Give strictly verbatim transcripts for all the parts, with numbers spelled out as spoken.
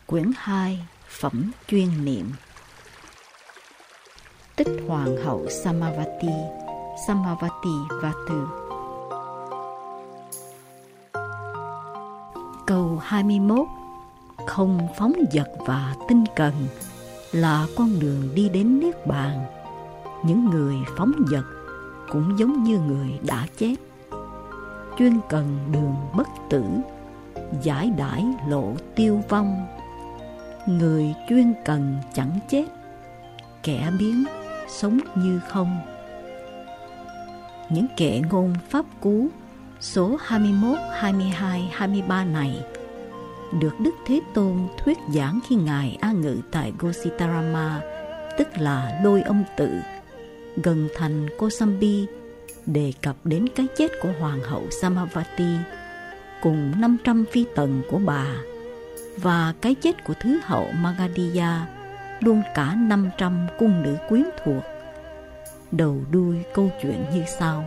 Quyển hai, Phẩm chuyên niệm. Tích Hoàng hậu Samavati, Samavati Vatu. Câu hai mươi mốt. Không phóng dật và tinh cần là con đường đi đến Niết Bàn. Những người phóng dật cũng giống như người đã chết. Chuyên cần đường bất tử, giải đãi lộ tiêu vong. Người chuyên cần chẳng chết, kẻ biến sống như không. Những kệ ngôn pháp cú số hai mươi mốt, hai mươi hai, hai mươi ba này được Đức Thế Tôn thuyết giảng khi Ngài an ngự tại Gositarama, tức là Lôi Âm Tự, gần thành Kosambi, đề cập đến cái chết của Hoàng hậu Samavati cùng năm trăm phi tần của bà, và cái chết của Thứ hậu Magadhiya, luôn cả năm trăm cung nữ quyến thuộc. Đầu đuôi câu chuyện như sau.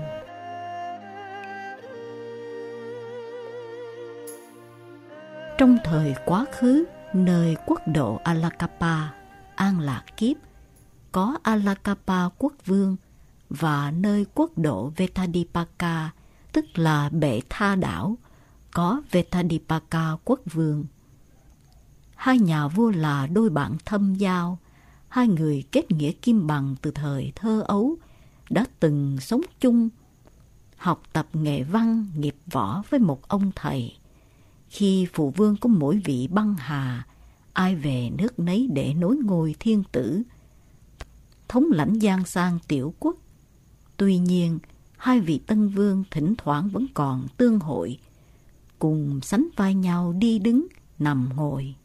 Trong thời quá khứ, nơi quốc độ Alakapa, An Lạc Kiếp, có Alakapa quốc vương, và nơi quốc độ Vetadipaka, tức là Bệ Tha đảo, có Vetadipaka quốc vương. Hai nhà vua là đôi bạn thâm giao, hai người kết nghĩa kim bằng từ thời thơ ấu, đã từng sống chung, học tập nghệ văn, nghiệp võ với một ông thầy. Khi phụ vương có mỗi vị băng hà, ai về nước nấy để nối ngôi thiên tử, thống lãnh giang sang tiểu quốc. Tuy nhiên, hai vị tân vương thỉnh thoảng vẫn còn tương hội, cùng sánh vai nhau đi đứng, nằm ngồi.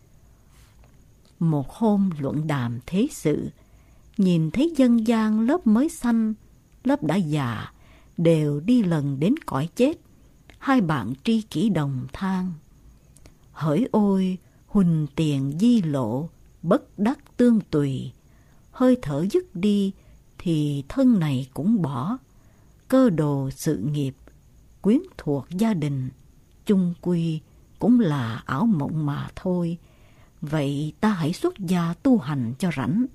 Một hôm luận đàm thế sự, nhìn thấy dân gian lớp mới sanh, lớp đã già, đều đi lần đến cõi chết. Hai bạn tri kỷ đồng than: hỡi ôi, huỳnh tiền di lộ, bất đắc tương tùy. Hơi thở dứt đi, thì thân này cũng bỏ. Cơ đồ sự nghiệp, quyến thuộc gia đình, chung quy cũng là ảo mộng mà thôi. Vậy ta hãy xuất gia tu hành cho rảnh.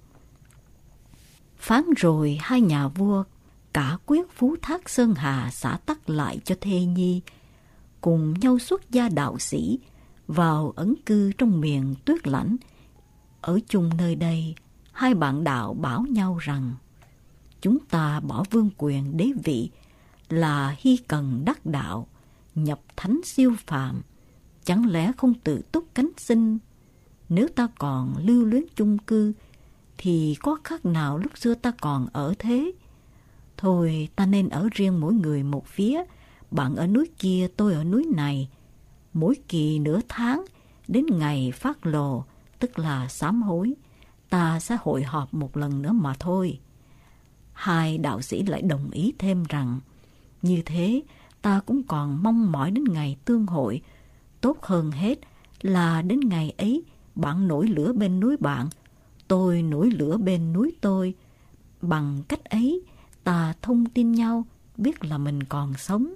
Phán rồi hai nhà vua cả quyết phú thác sơn hà xả tắc lại cho thê nhi, cùng nhau xuất gia đạo sĩ, vào ẩn cư trong miền tuyết lãnh. Ở chung nơi đây, hai bạn đạo bảo nhau rằng: chúng ta bỏ vương quyền đế vị là hy cần đắc đạo, nhập thánh siêu phàm, chẳng lẽ không tự túc cánh sinh? Nếu ta còn lưu luyến chung cư, thì có khác nào lúc xưa ta còn ở thế? Thôi ta nên ở riêng mỗi người một phía, bạn ở núi kia, tôi ở núi này. Mỗi kỳ nửa tháng, đến ngày phát lồ, tức là sám hối, ta sẽ hội họp một lần nữa mà thôi. Hai đạo sĩ lại đồng ý thêm rằng: như thế ta cũng còn mong mỏi đến ngày tương hội. Tốt hơn hết là đến ngày ấy, bạn nổi lửa bên núi bạn, tôi nổi lửa bên núi tôi. Bằng cách ấy, ta thông tin nhau, biết là mình còn sống.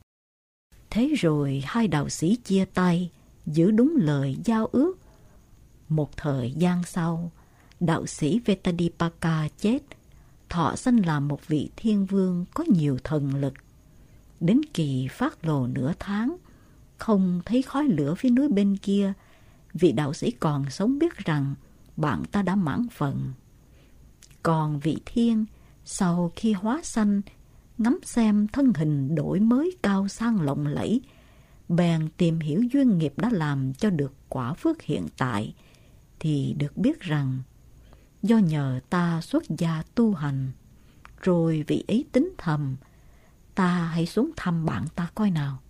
Thế rồi hai đạo sĩ chia tay, giữ đúng lời giao ước. Một thời gian sau, đạo sĩ Vetadipaka chết, thọ sanh làm một vị thiên vương có nhiều thần lực. Đến kỳ phát lồ nửa tháng, không thấy khói lửa phía núi bên kia, vị đạo sĩ còn sống biết rằng bạn ta đã mãn phận. Còn vị thiên, sau khi hóa sanh, ngắm xem thân hình đổi mới cao sang lộng lẫy, bèn tìm hiểu duyên nghiệp đã làm cho được quả phước hiện tại, thì được biết rằng do nhờ ta xuất gia tu hành. Rồi vị ấy tính thầm: ta hãy xuống thăm bạn ta coi nào.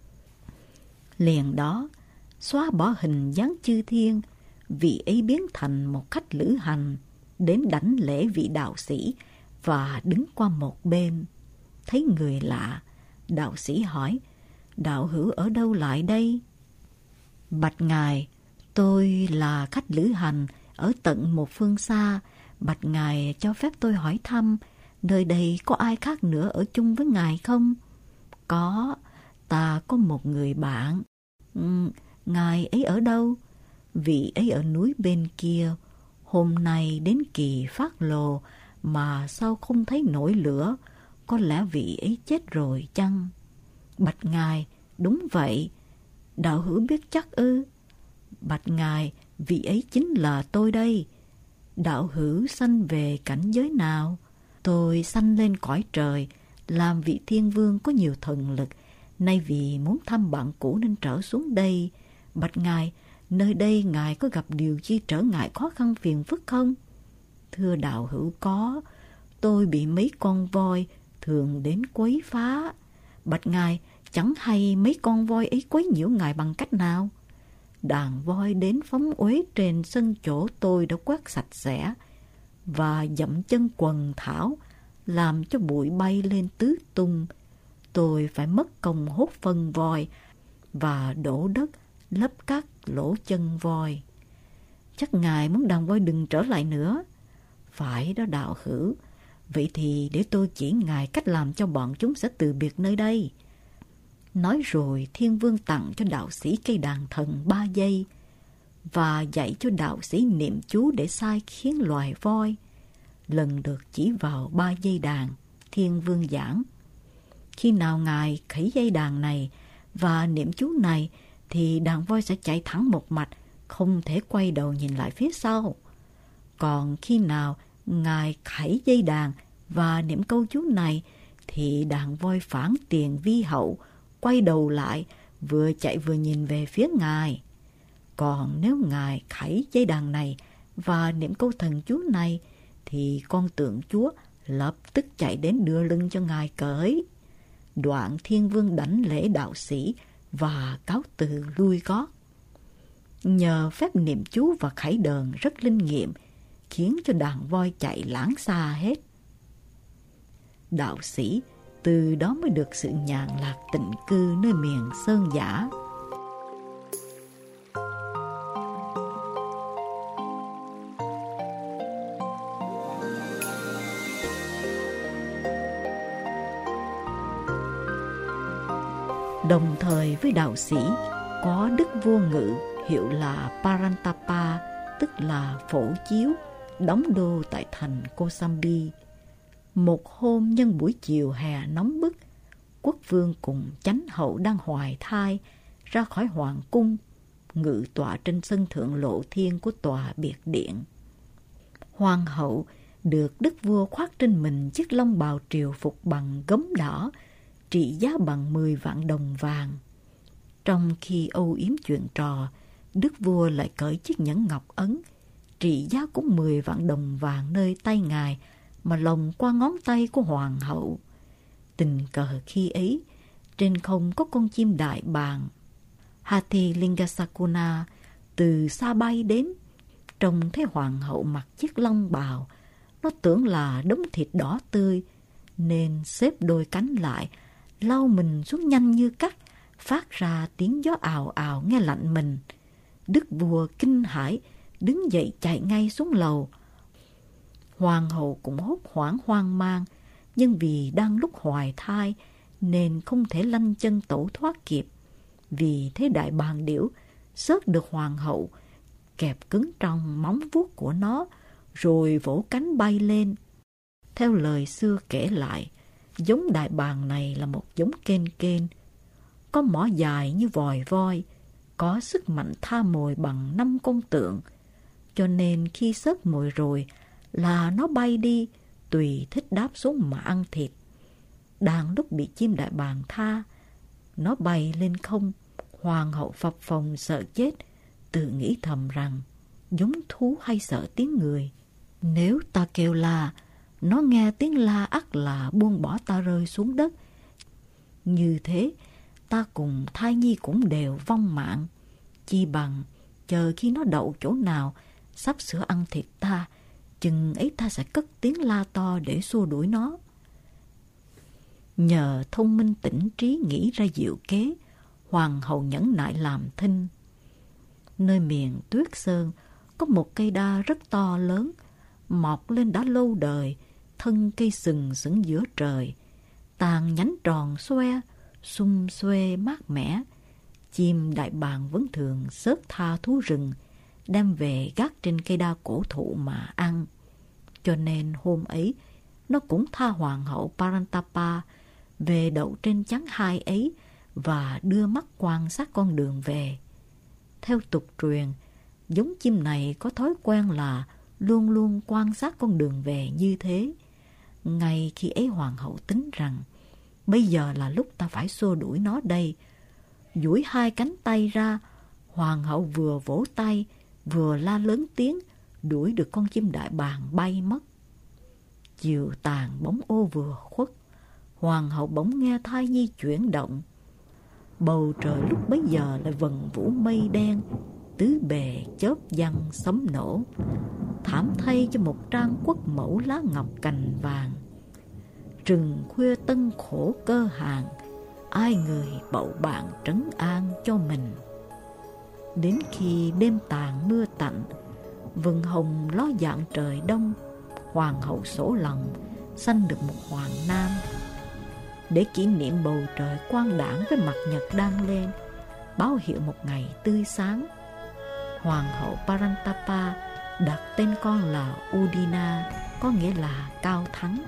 Liền đó, xóa bỏ hình dáng chư thiên, vị ấy biến thành một khách lữ hành, đến đảnh lễ vị đạo sĩ và đứng qua một bên. Thấy người lạ, đạo sĩ hỏi: đạo hữu ở đâu lại đây? Bạch ngài, tôi là khách lữ hành ở tận một phương xa. Bạch ngài cho phép tôi hỏi thăm, nơi đây có ai khác nữa ở chung với ngài không? Có, ta có một người bạn. Ừ, ngài ấy ở đâu? vị ấy ở núi bên kia, hôm nay đến kỳ phát lồ mà sao không thấy nổi lửa, có lẽ vị ấy chết rồi chăng? Bạch ngài, đúng vậy. Đạo hữu biết chắc ư? Bạch ngài, vị ấy chính là tôi đây. Đạo hữu sanh về cảnh giới nào? Tôi sanh lên cõi trời, làm vị thiên vương có nhiều thần lực, nay vì muốn thăm bạn cũ nên trở xuống đây. Bạch ngài, nơi đây ngài có gặp điều chi trở ngại khó khăn phiền phức không? Thưa đạo hữu có, tôi bị mấy con voi thường đến quấy phá. Bạch ngài, chẳng hay mấy con voi ấy quấy nhiễu ngài bằng cách nào? Đàn voi đến phóng uế trên sân chỗ tôi đã quét sạch sẽ và dậm chân quần thảo, làm cho bụi bay lên tứ tung. Tôi phải mất công hốt phân voi và đổ đất lấp các lỗ chân voi. Chắc ngài muốn đàn voi đừng trở lại nữa. Phải đó đạo hữu. Vậy thì để tôi chỉ ngài cách làm cho bọn chúng sẽ từ biệt nơi đây. Nói rồi thiên vương tặng cho đạo sĩ cây đàn thần ba dây và dạy cho đạo sĩ niệm chú để sai khiến loài voi. Lần được chỉ vào ba dây đàn, thiên vương giảng: khi nào ngài khẩy dây đàn này và niệm chú này thì đàn voi sẽ chạy thẳng một mạch, không thể quay đầu nhìn lại phía sau. Còn khi nào ngài khẩy dây đàn và niệm câu chú này thì đàn voi phản tiền vi hậu, quay đầu lại, vừa chạy vừa nhìn về phía ngài. Còn nếu ngài khẩy dây đàn này và niệm câu thần chú này thì con tượng chúa lập tức chạy đến đưa lưng cho ngài cởi. Đoạn thiên vương đảnh lễ đạo sĩ và cáo từ lui gót. Nhờ phép niệm chú và khải đờn rất linh nghiệm, khiến cho đàn voi chạy lãng xa hết. Đạo sĩ từ đó mới được sự nhàn lạc tịnh cư nơi miền sơn dã. Đồng thời với đạo sĩ có đức vua Ngự, hiệu là Parantapa, tức là Phổ Chiếu, đóng đô tại thành Kosambi. Một hôm nhân buổi chiều hè nóng bức, quốc vương cùng chánh hậu đang hoài thai ra khỏi hoàng cung, ngự tọa trên sân thượng lộ thiên của tòa biệt điện. Hoàng hậu được đức vua khoác trên mình chiếc long bào triều phục bằng gấm đỏ, trị giá bằng mười vạn đồng vàng. Trong khi âu yếm chuyện trò, đức vua lại cởi chiếc nhẫn ngọc ấn, trị giá cũng mười vạn đồng vàng nơi tay ngài, mà lồng qua ngón tay của hoàng hậu. Tình cờ khi ấy, trên không có con chim đại bàng Hathi Lingasakuna từ xa bay đến. Trông thấy hoàng hậu mặc chiếc long bào, nó tưởng là đống thịt đỏ tươi, nên xếp đôi cánh lại, lau mình xuống nhanh như cắt, phát ra tiếng gió ào ào nghe lạnh mình. Đức vua kinh hãi, đứng dậy chạy ngay xuống lầu. Hoàng hậu cũng hốt hoảng hoang mang, nhưng vì đang lúc hoài thai nên không thể lanh chân tẩu thoát kịp. Vì thế đại bàng điểu xớt được hoàng hậu, kẹp cứng trong móng vuốt của nó, rồi vỗ cánh bay lên. Theo lời xưa kể lại, giống đại bàng này là một giống kên kên, có mỏ dài như vòi voi, có sức mạnh tha mồi bằng năm con tượng. Cho nên khi xớt mồi rồi là nó bay đi, tùy thích đáp xuống mà ăn thịt. Đang lúc bị chim đại bàng tha, nó bay lên không, hoàng hậu phập phồng sợ chết, tự nghĩ thầm rằng giống thú hay sợ tiếng người. Nếu ta kêu la, nó nghe tiếng la ắt là buông bỏ ta rơi xuống đất. Như thế, ta cùng thai nhi cũng đều vong mạng. Chi bằng chờ khi nó đậu chỗ nào sắp sửa ăn thịt ta, chừng ấy ta sẽ cất tiếng la to để xua đuổi nó. Nhờ thông minh tỉnh trí nghĩ ra diệu kế, hoàng hậu nhẫn nại làm thinh. Nơi miền Tuyết Sơn có một cây đa rất to lớn, mọc lên đã lâu đời, thân cây sừng sững giữa trời, tàn nhánh tròn xoe, sum xuê mát mẻ. Chim đại bàng vẫn thường xớt tha thú rừng, đem về gác trên cây đa cổ thụ mà ăn. Cho nên hôm ấy, nó cũng tha hoàng hậu Parantapa về đậu trên chắn hai ấy và đưa mắt quan sát con đường về. Theo tục truyền, giống chim này có thói quen là luôn luôn quan sát con đường về như thế. Ngay khi ấy hoàng hậu tính rằng, bây giờ là lúc ta phải xua đuổi nó đây. Duỗi hai cánh tay ra, hoàng hậu vừa vỗ tay, vừa la lớn tiếng, đuổi được con chim đại bàng bay mất. Chiều tàn bóng ô vừa khuất, hoàng hậu bỗng nghe thai nhi chuyển động. Bầu trời lúc bấy giờ lại vần vũ mây đen, tứ bề chớp giăng sấm nổ. Thảm thay cho một trang quốc mẫu lá ngọc cành vàng. Rừng khuya tân khổ cơ hàng, ai người bậu bạn trấn an cho mình. Đến khi đêm tàn mưa tạnh, vầng hồng ló dạng trời đông, hoàng hậu sổ lòng sanh được một hoàng nam. Để kỷ niệm bầu trời quang đãng với mặt nhật đang lên, báo hiệu một ngày tươi sáng, hoàng hậu Parantapa đặt tên con là Udina, có nghĩa là cao thắng.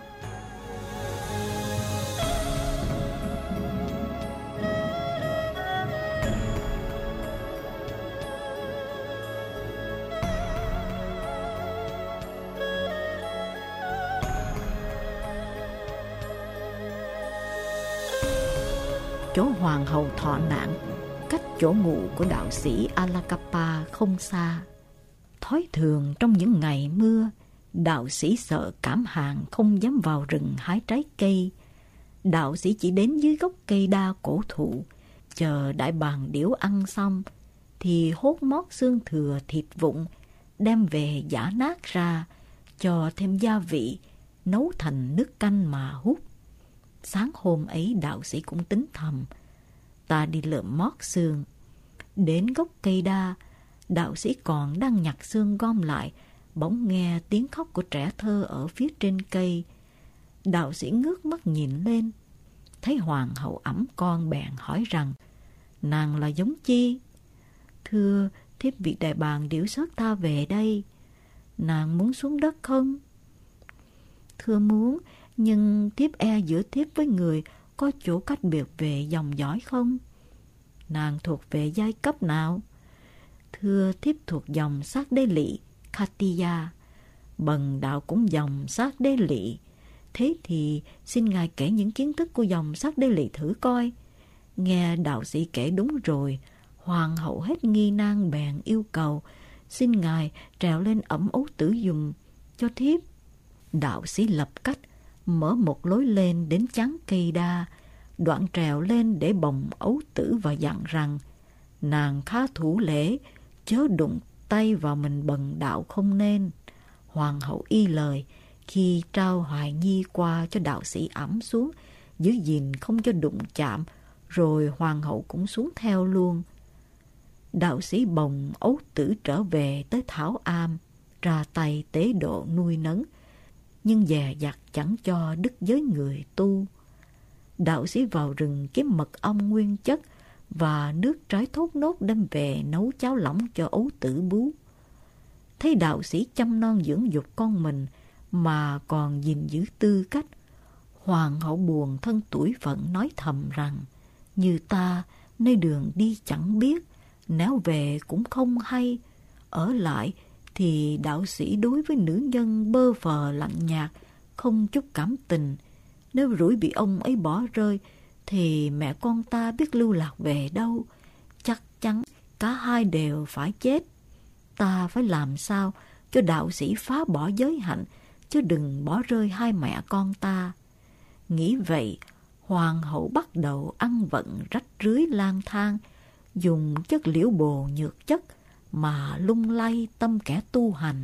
Chỗ hoàng hậu thọ nạn cách chỗ ngụ của đạo sĩ Alakappa không xa. Thói thường trong những ngày mưa, đạo sĩ sợ cảm hạn không dám vào rừng hái trái cây. Đạo sĩ chỉ đến dưới gốc cây đa cổ thụ, chờ đại bàng điểu ăn xong thì hốt mót xương thừa thịt vụn, đem về giã nát ra, cho thêm gia vị, nấu thành nước canh mà hút. Sáng hôm ấy đạo sĩ cũng tính thầm, ta đi lượm mót xương. Đến gốc cây đa, đạo sĩ còn đang nhặt xương gom lại, bỗng nghe tiếng khóc của trẻ thơ ở phía trên cây. Đạo sĩ ngước mắt nhìn lên, thấy hoàng hậu ẵm con bèn hỏi rằng, nàng là giống chi? Thưa, thiếp bị đại bàng điểu xớt ta về đây. Nàng muốn xuống đất không? Thưa muốn, nhưng thiếp e giữa thiếp với người có chỗ cách biệt về dòng dõi không? Nàng thuộc về giai cấp nào? Thưa, thiếp thuộc dòng Sát Đế Lị, Khatiya. Bần đạo cũng dòng Sát Đế Lị. Thế thì xin ngài kể những kiến thức của dòng Sát Đế Lị thử coi. Nghe đạo sĩ kể đúng rồi, hoàng hậu hết nghi nan bèn yêu cầu, xin ngài trèo lên ẩm ấu tử dùng cho thiếp. Đạo sĩ lập cách, mở một lối lên đến chắn cây đa, đoạn trèo lên để bồng ấu tử và dặn rằng, nàng khá thủ lễ, chớ đụng tay vào mình bần đạo không nên. Hoàng hậu y lời, khi trao hoài nhi qua cho đạo sĩ ẵm xuống, giữ gìn không cho đụng chạm, rồi hoàng hậu cũng xuống theo luôn. Đạo sĩ bồng ấu tử trở về tới Thảo Am, ra tay tế độ nuôi nấng, nhưng dè dặt chẳng cho đức giới người tu. Đạo sĩ vào rừng kiếm mật ong nguyên chất và nước trái thốt nốt đem về nấu cháo lỏng cho ấu tử bú. Thấy đạo sĩ chăm non dưỡng dục con mình mà còn gìn giữ tư cách, hoàng hậu buồn thân tủi phận nói thầm rằng, như ta nơi đường đi chẳng biết, nếu về cũng không hay, ở lại thì đạo sĩ đối với nữ nhân bơ phờ lạnh nhạt, không chút cảm tình. Nếu rủi bị ông ấy bỏ rơi, thì mẹ con ta biết lưu lạc về đâu. Chắc chắn cả hai đều phải chết. Ta phải làm sao cho đạo sĩ phá bỏ giới hạnh, chứ đừng bỏ rơi hai mẹ con ta. Nghĩ vậy, hoàng hậu bắt đầu ăn vận rách rưới lang thang, dùng chất liễu bồ nhược chất mà lung lay tâm kẻ tu hành.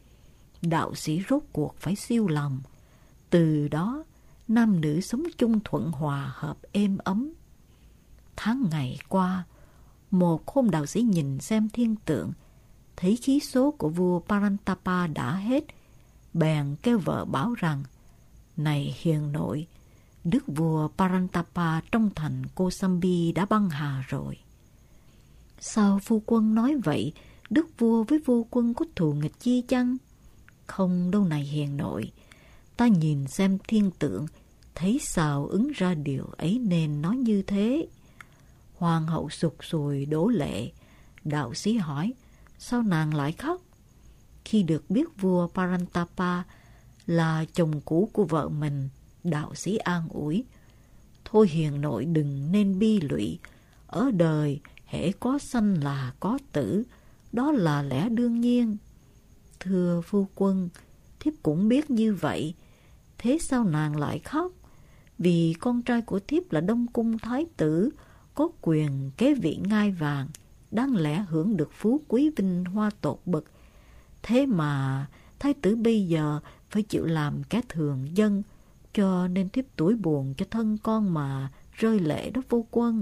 Đạo sĩ rốt cuộc phải siêu lòng. Từ đó, nam nữ sống chung thuận hòa hợp êm ấm. Tháng ngày qua, một hôm đạo sĩ nhìn xem thiên tượng, thấy khí số của vua Parantapa đã hết, bèn kêu vợ bảo rằng, này hiền nội, đức vua Parantapa trong thành Kosambi đã băng hà rồi. Sao phu quân nói vậy Đức vua với vua quân có thù nghịch chi chăng? Không đâu này hiền nội. Ta nhìn xem thiên tượng, thấy sao ứng ra điều ấy nên nói như thế. Hoàng hậu sụt sùi đổ lệ. Đạo sĩ hỏi, sao nàng lại khóc? Khi được biết vua Parantapa là chồng cũ của vợ mình, đạo sĩ an ủi, thôi hiền nội đừng nên bi lụy. Ở đời hễ có sanh là có tử, đó là lẽ đương nhiên. Thưa phu quân, thiếp cũng biết như vậy. Thế sao nàng lại khóc? Vì con trai của thiếp là Đông Cung Thái tử, có quyền kế vị ngai vàng, đáng lẽ hưởng được phú quý vinh hoa tột bậc. Thế mà thái tử bây giờ phải chịu làm kẻ thường dân, cho nên thiếp tủi buồn cho thân con mà rơi lệ đó phu quân.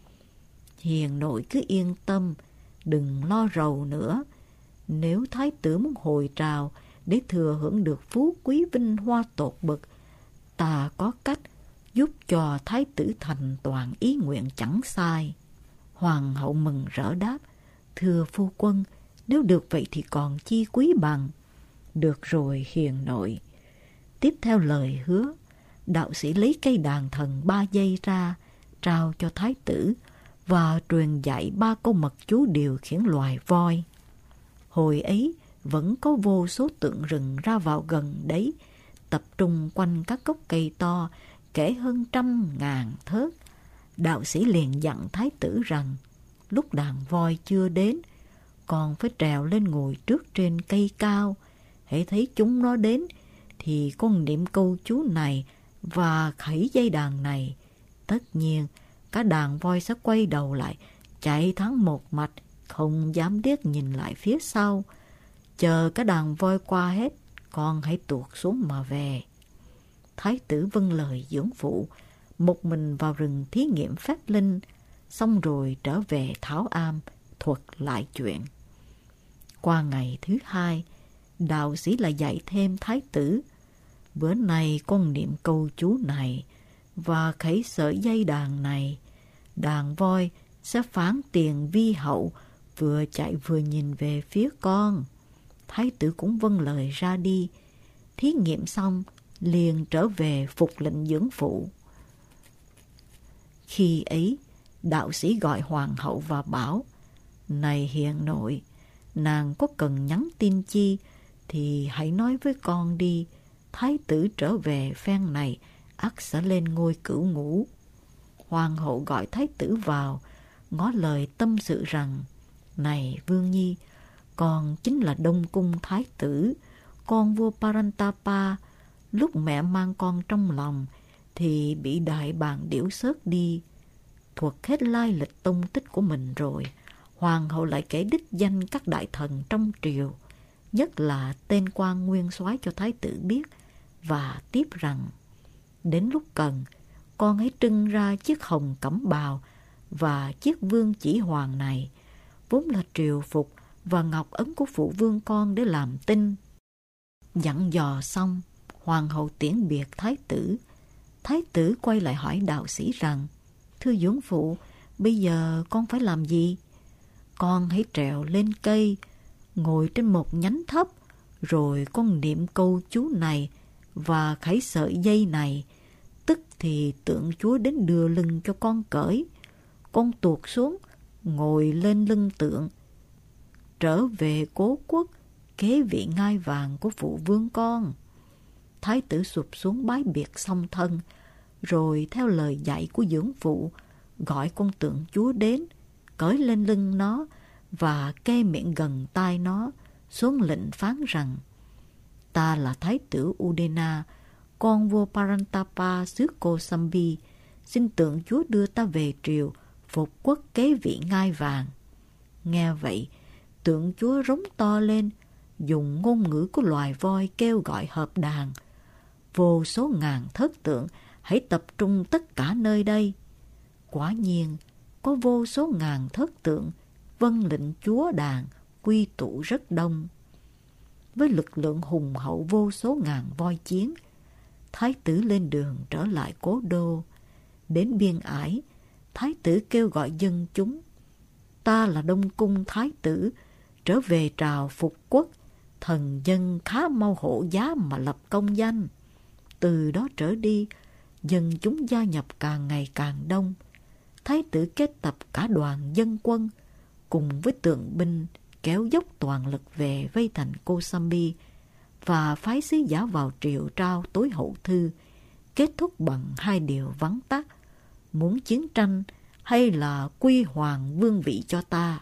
Hiền nội cứ yên tâm, đừng lo rầu nữa. Nếu thái tử muốn hồi trào để thừa hưởng được phú quý vinh hoa tột bậc, ta có cách giúp cho thái tử thành toàn ý nguyện chẳng sai. Hoàng hậu mừng rỡ đáp, thưa phu quân, nếu được vậy thì còn chi quý bằng. Được rồi hiền nội. Tiếp theo lời hứa, đạo sĩ lấy cây đàn thần ba dây ra, trao cho thái tử và truyền dạy ba câu mật chú điều khiển loài voi. Hồi ấy vẫn có vô số tượng rừng ra vào gần đấy, tập trung quanh các gốc cây to, kể hơn trăm ngàn thớt. Đạo sĩ liền dặn thái tử rằng, lúc đàn voi chưa đến, còn phải trèo lên ngồi trước trên cây cao. Hễ thấy chúng nó đến, thì con niệm câu chú này và khẩy dây đàn này. Tất nhiên, cả đàn voi sẽ quay đầu lại, chạy thẳng một mạch, không dám điếc nhìn lại phía sau. Chờ cả đàn voi qua hết, con hãy tuột xuống mà về. Thái tử vâng lời dưỡng phụ, một mình vào rừng thí nghiệm phép linh, xong rồi trở về Thảo Am, thuật lại chuyện. Qua ngày thứ hai, đạo sĩ lại dạy thêm thái tử, bữa nay con niệm câu chú này và khẩy sợi dây đàn này, đàn voi sẽ phán tiền vi hậu, vừa chạy vừa nhìn về phía con. Thái tử cũng vâng lời ra đi. Thí nghiệm xong, liền trở về phục lệnh dưỡng phụ. Khi ấy, đạo sĩ gọi hoàng hậu và bảo, này hiền nội, nàng có cần nhắn tin chi thì hãy nói với con đi. Thái tử trở về phen này, ắt sẽ lên ngôi cửu ngũ. Hoàng hậu gọi thái tử vào, ngỏ lời tâm sự rằng, này vương nhi, con chính là Đông Cung Thái tử, con vua Parantapa. Lúc mẹ mang con trong lòng thì bị đại bàng điểu xớt đi. Thuật hết lai lịch tông tích của mình rồi, hoàng hậu lại kể đích danh các đại thần trong triều, nhất là tên quan nguyên soái cho thái tử biết, và tiếp rằng, đến lúc cần, con hãy trưng ra chiếc hồng cẩm bào và chiếc vương chỉ hoàng này, vốn là triều phục và ngọc ấn của phụ vương con để làm tin. Dặn dò xong, hoàng hậu tiễn biệt thái tử. Thái tử quay lại hỏi đạo sĩ rằng, thưa dưỡng phụ, bây giờ con phải làm gì? Con hãy trèo lên cây, ngồi trên một nhánh thấp, rồi con niệm câu chú này và khẩy sợi dây này, tức thì tượng Chúa đến đưa lưng cho con cởi. Con tuột xuống, ngồi lên lưng tượng, trở về cố quốc, kế vị ngai vàng của phụ vương con. Thái tử sụp xuống bái biệt song thân, rồi theo lời dạy của dưỡng phụ, gọi con tượng Chúa đến, cởi lên lưng nó và kê miệng gần tai nó, xuống lệnh phán rằng, ta là thái tử Udena, con vua Parantapa xứ Kosambi, xin tượng Chúa đưa ta về triều, phục quốc kế vị ngai vàng. Nghe vậy, tượng Chúa rống to lên, dùng ngôn ngữ của loài voi kêu gọi hợp đàn. Vô số ngàn thất tượng hãy tập trung tất cả nơi đây. Quả nhiên, có vô số ngàn thất tượng vâng lệnh Chúa đàn quy tụ rất đông. Với lực lượng hùng hậu vô số ngàn voi chiến, thái tử lên đường trở lại cố đô. Đến biên ải, thái tử kêu gọi dân chúng, ta là Đông Cung Thái tử, trở về trào phục quốc, thần dân khá mau hộ giá mà lập công danh. Từ đó trở đi, dân chúng gia nhập càng ngày càng đông. Thái tử kết tập cả đoàn dân quân, cùng với tượng binh kéo dốc toàn lực về vây thành Kosambi, và phái sứ giả vào triều trao tối hậu thư, kết thúc bằng hai điều vắn tắt: muốn chiến tranh hay là quy hoàng vương vị cho ta.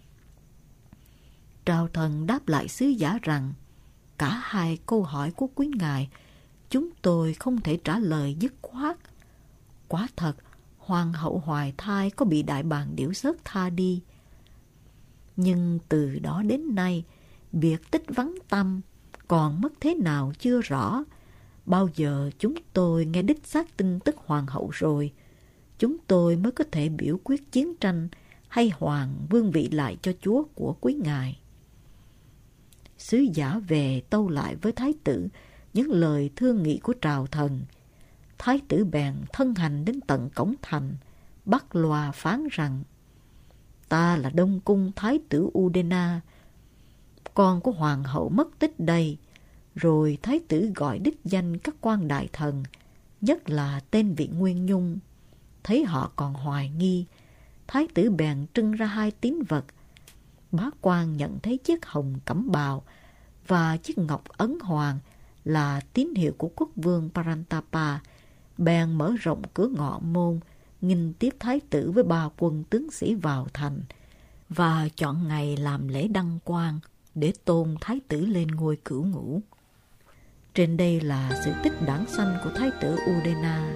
Trào Thần đáp lại sứ giả rằng cả hai câu hỏi của quý ngài chúng tôi không thể trả lời dứt khoát. Quả thật, hoàng hậu hoài thai có bị đại bàng điểu xớt tha đi. Nhưng từ đó đến nay, biệt tích vắng tăm, còn mất thế nào chưa rõ. Bao giờ chúng tôi nghe đích xác tin tức hoàng hậu rồi, chúng tôi mới có thể biểu quyết chiến tranh hay hoàng vương vị lại cho chúa của quý ngài. Sứ giả về tâu lại với thái tử những lời thương nghị của Trào Thần. Thái tử bèn thân hành đến tận cổng thành, bắt loa phán rằng: ta là Đông Cung thái tử Udena, con của hoàng hậu mất tích đây. Rồi thái tử gọi đích danh các quan đại thần, nhất là tên Vị Nguyên Nhung. Thấy họ còn hoài nghi, thái tử bèn trưng ra hai tín vật. Bá quan nhận thấy chiếc hồng cẩm bào và chiếc ngọc ấn hoàng là tín hiệu của quốc vương Parantapa, bèn mở rộng cửa ngọ môn, nghinh tiếp thái tử với ba quân tướng sĩ vào thành, và chọn ngày làm lễ đăng quang để tôn thái tử lên ngôi cửu ngũ. Trên đây là sự tích đản sanh của thái tử Udena.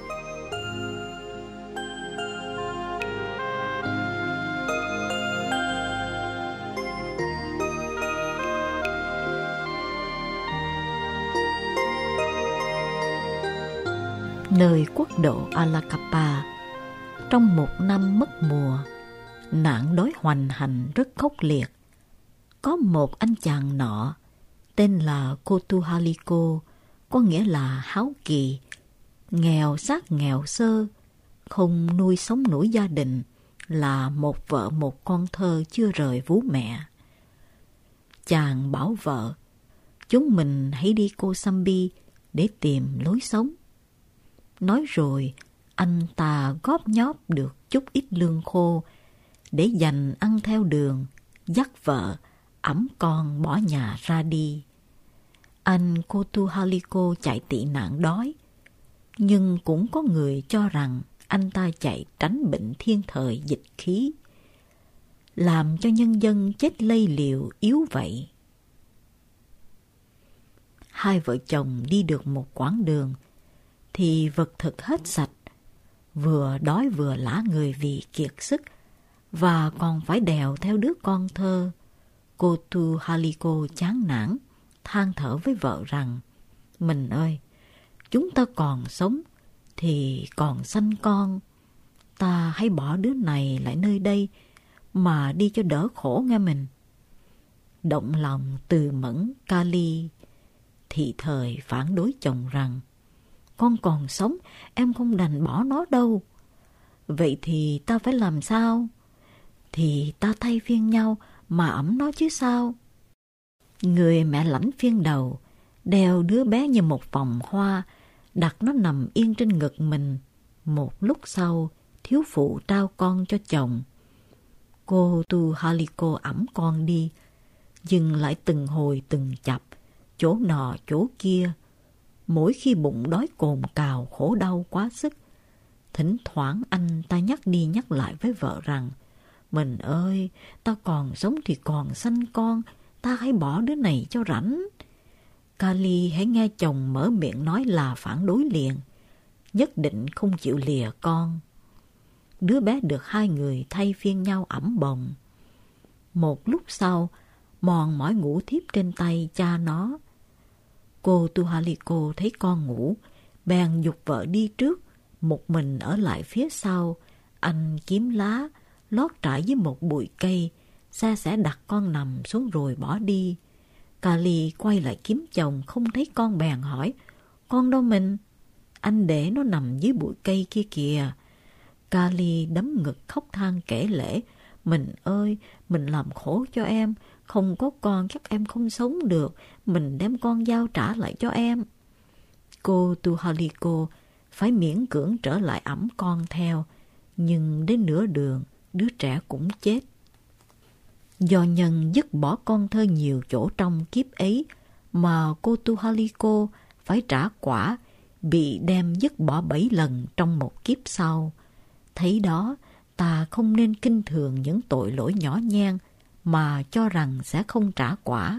Nơi quốc độ Alakapa, trong một năm mất mùa, nạn đói hoành hành rất khốc liệt. Có một anh chàng nọ tên là Kotuhaliko, có nghĩa là háo kỳ, nghèo sát nghèo sơ, không nuôi sống nổi gia đình, là một vợ một con thơ chưa rời vú mẹ. Chàng bảo vợ: chúng mình hãy đi Kosambi để tìm lối sống. Nói rồi, anh ta góp nhóp được chút ít lương khô để dành ăn theo đường, dắt vợ, ẵm con bỏ nhà ra đi. Anh Kotuhaliko chạy tị nạn đói, nhưng cũng có người cho rằng anh ta chạy tránh bệnh thiên thời dịch khí, làm cho nhân dân chết lây liều yếu vậy. Hai vợ chồng đi được một quãng đường thì vật thực hết sạch, vừa đói vừa lả người vì kiệt sức, và còn phải đèo theo đứa con thơ. Kotuhaliko chán nản, than thở với vợ rằng: mình ơi, chúng ta còn sống thì còn sanh con, ta hãy bỏ đứa này lại nơi đây mà đi cho đỡ khổ nghe mình. Động lòng từ mẫn, Kali thị thời phản đối chồng rằng: con còn sống, em không đành bỏ nó đâu. Vậy thì ta phải làm sao? Thì ta thay phiên nhau mà ẵm nó chứ sao. Người mẹ lãnh phiên đầu, đeo đứa bé như một vòng hoa, đặt nó nằm yên trên ngực mình. Một lúc sau, thiếu phụ trao con cho chồng. Cô Tu Haliko ẵm con đi, dừng lại từng hồi từng chập, chỗ nọ chỗ kia. Mỗi khi bụng đói cồn cào khổ đau quá sức, thỉnh thoảng anh ta nhắc đi nhắc lại với vợ rằng: mình ơi, ta còn sống thì còn sanh con, ta hãy bỏ đứa này cho rảnh. Kali hãy nghe chồng mở miệng nói là phản đối liền, nhất định không chịu lìa con. Đứa bé được hai người thay phiên nhau ẵm bồng. Một lúc sau, mòn mỏi ngủ thiếp trên tay cha nó. Cô Tuhaliko thấy con ngủ, bèn giục vợ đi trước, một mình ở lại phía sau. Anh kiếm lá, lót trải dưới một bụi cây, xa xẻ đặt con nằm xuống rồi bỏ đi. Kali quay lại kiếm chồng, không thấy con bèn hỏi: con đâu mình? Anh để nó nằm dưới bụi cây kia kìa. Kali đấm ngực khóc than kể lể, Mình ơi, mình làm khổ cho em, không có con chắc em không sống được, mình đem con dao trả lại cho em. Cô Tuhaliko phải miễn cưỡng trở lại ẵm con theo, nhưng đến nửa đường, đứa trẻ cũng chết. Do nhân dứt bỏ con thơ nhiều chỗ trong kiếp ấy, mà cô Tuhaliko phải trả quả, bị đem dứt bỏ bảy lần trong một kiếp sau. Thấy đó, ta không nên kinh thường những tội lỗi nhỏ nhen mà cho rằng sẽ không trả quả.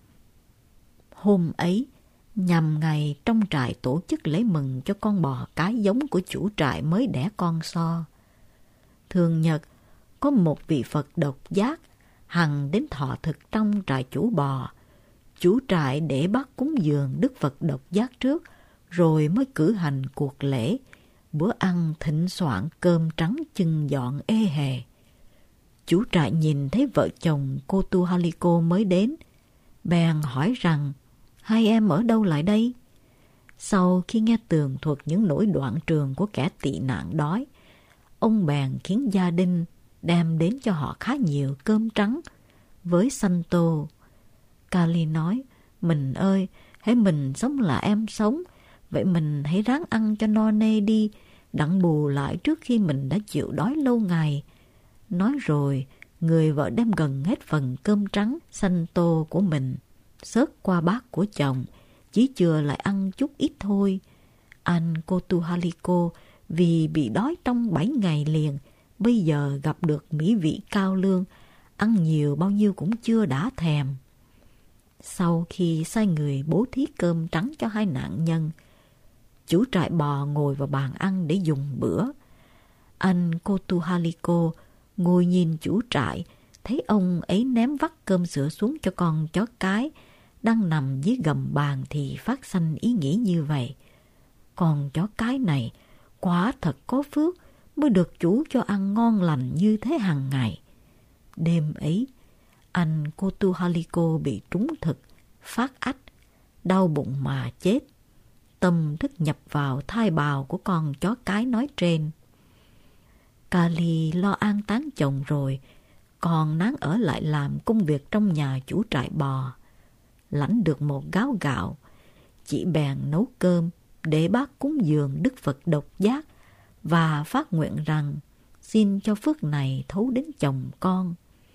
Hôm ấy, nhằm ngày trong trại tổ chức lễ mừng cho con bò cái giống của chủ trại mới đẻ con so. Thường nhật, có một vị Phật độc giác hằng đến thọ thực trong trại chủ bò. Chủ trại để bác cúng dường Đức Phật độc giác trước, rồi mới cử hành cuộc lễ. Bữa ăn thịnh soạn, cơm trắng chưng dọn ê hề. Chủ trại nhìn thấy vợ chồng cô Tuhaliko mới đến, bèn hỏi rằng hai em ở đâu lại đây? Sau khi nghe tường thuật những nỗi đoạn trường của kẻ tị nạn đói, ông bèn khiến gia đình đem đến cho họ khá nhiều cơm trắng với Santo. Kali nói, mình ơi, hãy mình sống là em sống, vậy mình hãy ráng ăn cho no nê đi, đặng bù lại trước khi mình đã chịu đói lâu ngày. Nói rồi, người vợ đem gần hết phần cơm trắng Santo của mình, xớt qua bát của chồng, chỉ chừa lại ăn chút ít thôi. Anh cô Tuhaliko vì bị đói trong bảy ngày liền, bây giờ gặp được mỹ vị cao lương, ăn nhiều bao nhiêu cũng chưa đã thèm. Sau khi sai người bố thí cơm trắng cho hai nạn nhân, chủ trại bò ngồi vào bàn ăn để dùng bữa. Anh cô Tuhaliko ngồi nhìn chủ trại, thấy ông ấy ném vắt cơm sữa xuống cho con chó cái đang nằm dưới gầm bàn thì phát sanh ý nghĩ như vậy. Con chó cái này quả thật có phước mới được chủ cho ăn ngon lành như thế hàng ngày. Đêm ấy, anh cô Tuhaliko bị trúng thực, phát ách, đau bụng mà chết. Tâm thức nhập vào thai bào của con chó cái nói trên. Kali lo an táng chồng rồi, còn nán ở lại làm công việc trong nhà chủ trại bò. Lãnh được một gáo gạo, chị bèn nấu cơm để bác cúng dường Đức Phật độc giác và phát nguyện rằng xin cho phước này thấu đến chồng con.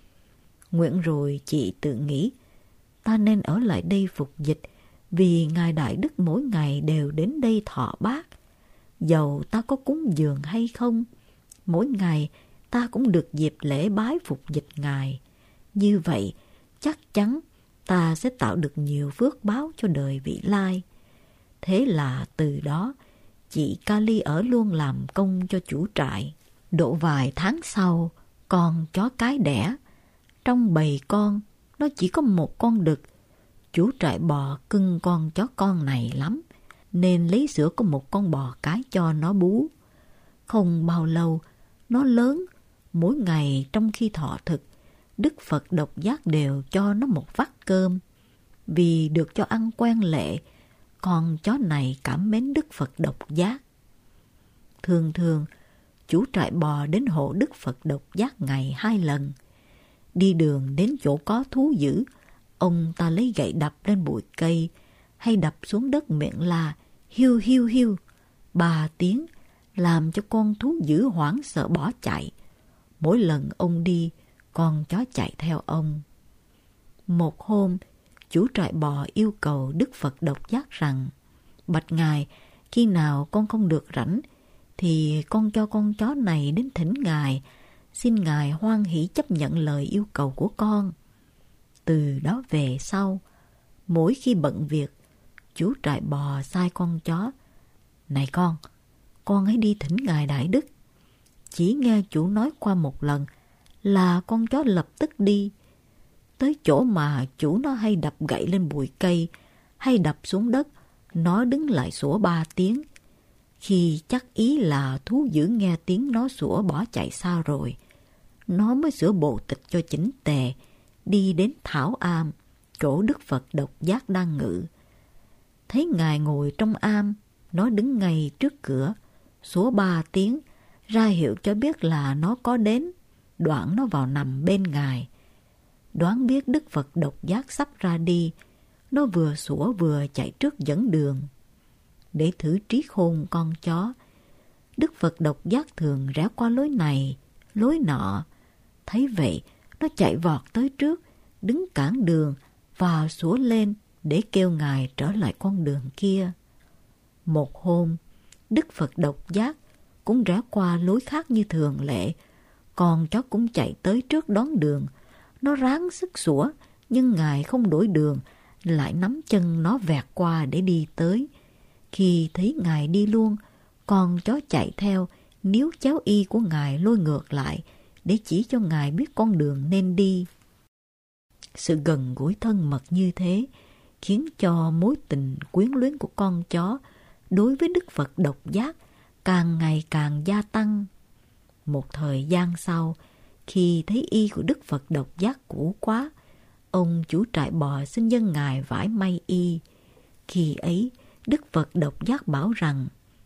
Nguyện rồi chị tự nghĩ, ta nên ở lại đây phục dịch, vì Ngài Đại Đức mỗi ngày đều đến đây thọ bát. Dầu ta có cúng dường hay không, mỗi ngày ta cũng được dịp lễ bái phục dịch Ngài. Như vậy, chắc chắn ta sẽ tạo được nhiều phước báo cho đời vị lai. Thế là từ đó, chị Kali ở luôn làm công cho chủ trại. Độ vài tháng sau, con chó cái đẻ. Trong bầy con, nó chỉ có một con đực. Chủ trại bò cưng con chó con này lắm, nên lấy sữa của một con bò cái cho nó bú. Không bao lâu, nó lớn. Mỗi ngày trong khi thọ thực, Đức Phật độc giác đều cho nó một vắt cơm. Vì được cho ăn quen lệ, con chó này cảm mến Đức Phật độc giác. Thường thường, chủ trại bò đến hộ Đức Phật độc giác ngày hai lần. Đi đường đến chỗ có thú dữ, ông ta lấy gậy đập lên bụi cây, hay đập xuống đất miệng là hiu hiu hiu, ba tiếng, làm cho con thú dữ hoảng sợ bỏ chạy. Mỗi lần ông đi, con chó chạy theo ông. Một hôm, chủ trại bò yêu cầu Đức Phật độc giác rằng, bạch Ngài, khi nào con không được rảnh, thì con cho con chó này đến thỉnh Ngài, xin Ngài hoan hỷ chấp nhận lời yêu cầu của con. Từ đó về sau, mỗi khi bận việc, chủ trại bò sai con chó, này con, con hãy đi thỉnh Ngài Đại Đức. Chỉ nghe chủ nói qua một lần là con chó lập tức đi. Tới chỗ mà chủ nó hay đập gậy lên bụi cây, hay đập xuống đất, nó đứng lại sủa ba tiếng. Khi chắc ý là thú dữ nghe tiếng nó sủa bỏ chạy xa rồi, nó mới sửa bộ tịch cho chỉnh tề, đi đến thảo am, chỗ Đức Phật độc giác đang ngự. Thấy Ngài ngồi trong am, nó đứng ngay trước cửa, sủa ba tiếng, ra hiệu cho biết là nó có đến, đoạn nó vào nằm bên Ngài. Đoán biết Đức Phật độc giác sắp ra đi, nó vừa sủa vừa chạy trước dẫn đường. Để thử trí khôn con chó, Đức Phật độc giác thường rẽ qua lối này, lối nọ. Thấy vậy, nó chạy vọt tới trước, đứng cản đường và sủa lên để kêu Ngài trở lại con đường kia. Một hôm, Đức Phật độc giác cũng rẽ qua lối khác như thường lệ, con chó cũng chạy tới trước đón đường. Nó ráng sức sủa, nhưng Ngài không đổi đường, lại nắm chân nó vẹt qua để đi tới. Khi thấy Ngài đi luôn, con chó chạy theo, níu chéo y của Ngài lôi ngược lại, để chỉ cho Ngài biết con đường nên đi. Sự gần gũi thân mật như thế khiến cho mối tình quyến luyến của con chó đối với Đức Phật độc giác càng ngày càng gia tăng. Một thời gian sau, khi thấy y của Đức Phật độc giác cũ quá, ông chủ trại bò xin dân Ngài vải may y. Khi ấy, Đức Phật độc giác bảo rằng: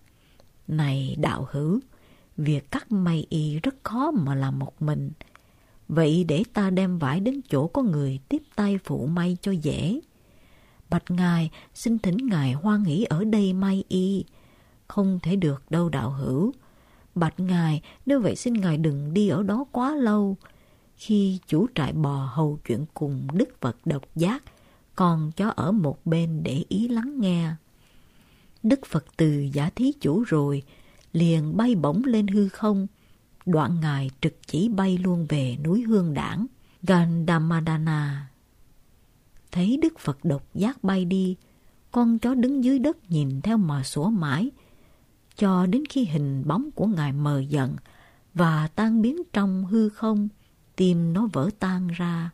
"Này đạo hữu, việc cắt may y rất khó mà làm một mình. Vậy để ta đem vải đến chỗ có người tiếp tay phụ may cho dễ." "Bạch Ngài, xin thỉnh Ngài hoan hỷ ở đây may y." "Không thể được đâu đạo hữu." "Bạch Ngài, nếu vậy xin Ngài đừng đi ở đó quá lâu." Khi chủ trại bò hầu chuyện cùng Đức Phật độc giác, con chó ở một bên để ý lắng nghe. Đức Phật từ giả thí chủ rồi, liền bay bổng lên hư không. Đoạn Ngài trực chỉ bay luôn về núi Hương Đảng, Gandhamadana. Thấy Đức Phật độc giác bay đi, con chó đứng dưới đất nhìn theo mà sủa mãi, cho đến khi hình bóng của Ngài mờ dần và tan biến trong hư không, tim nó vỡ tan ra.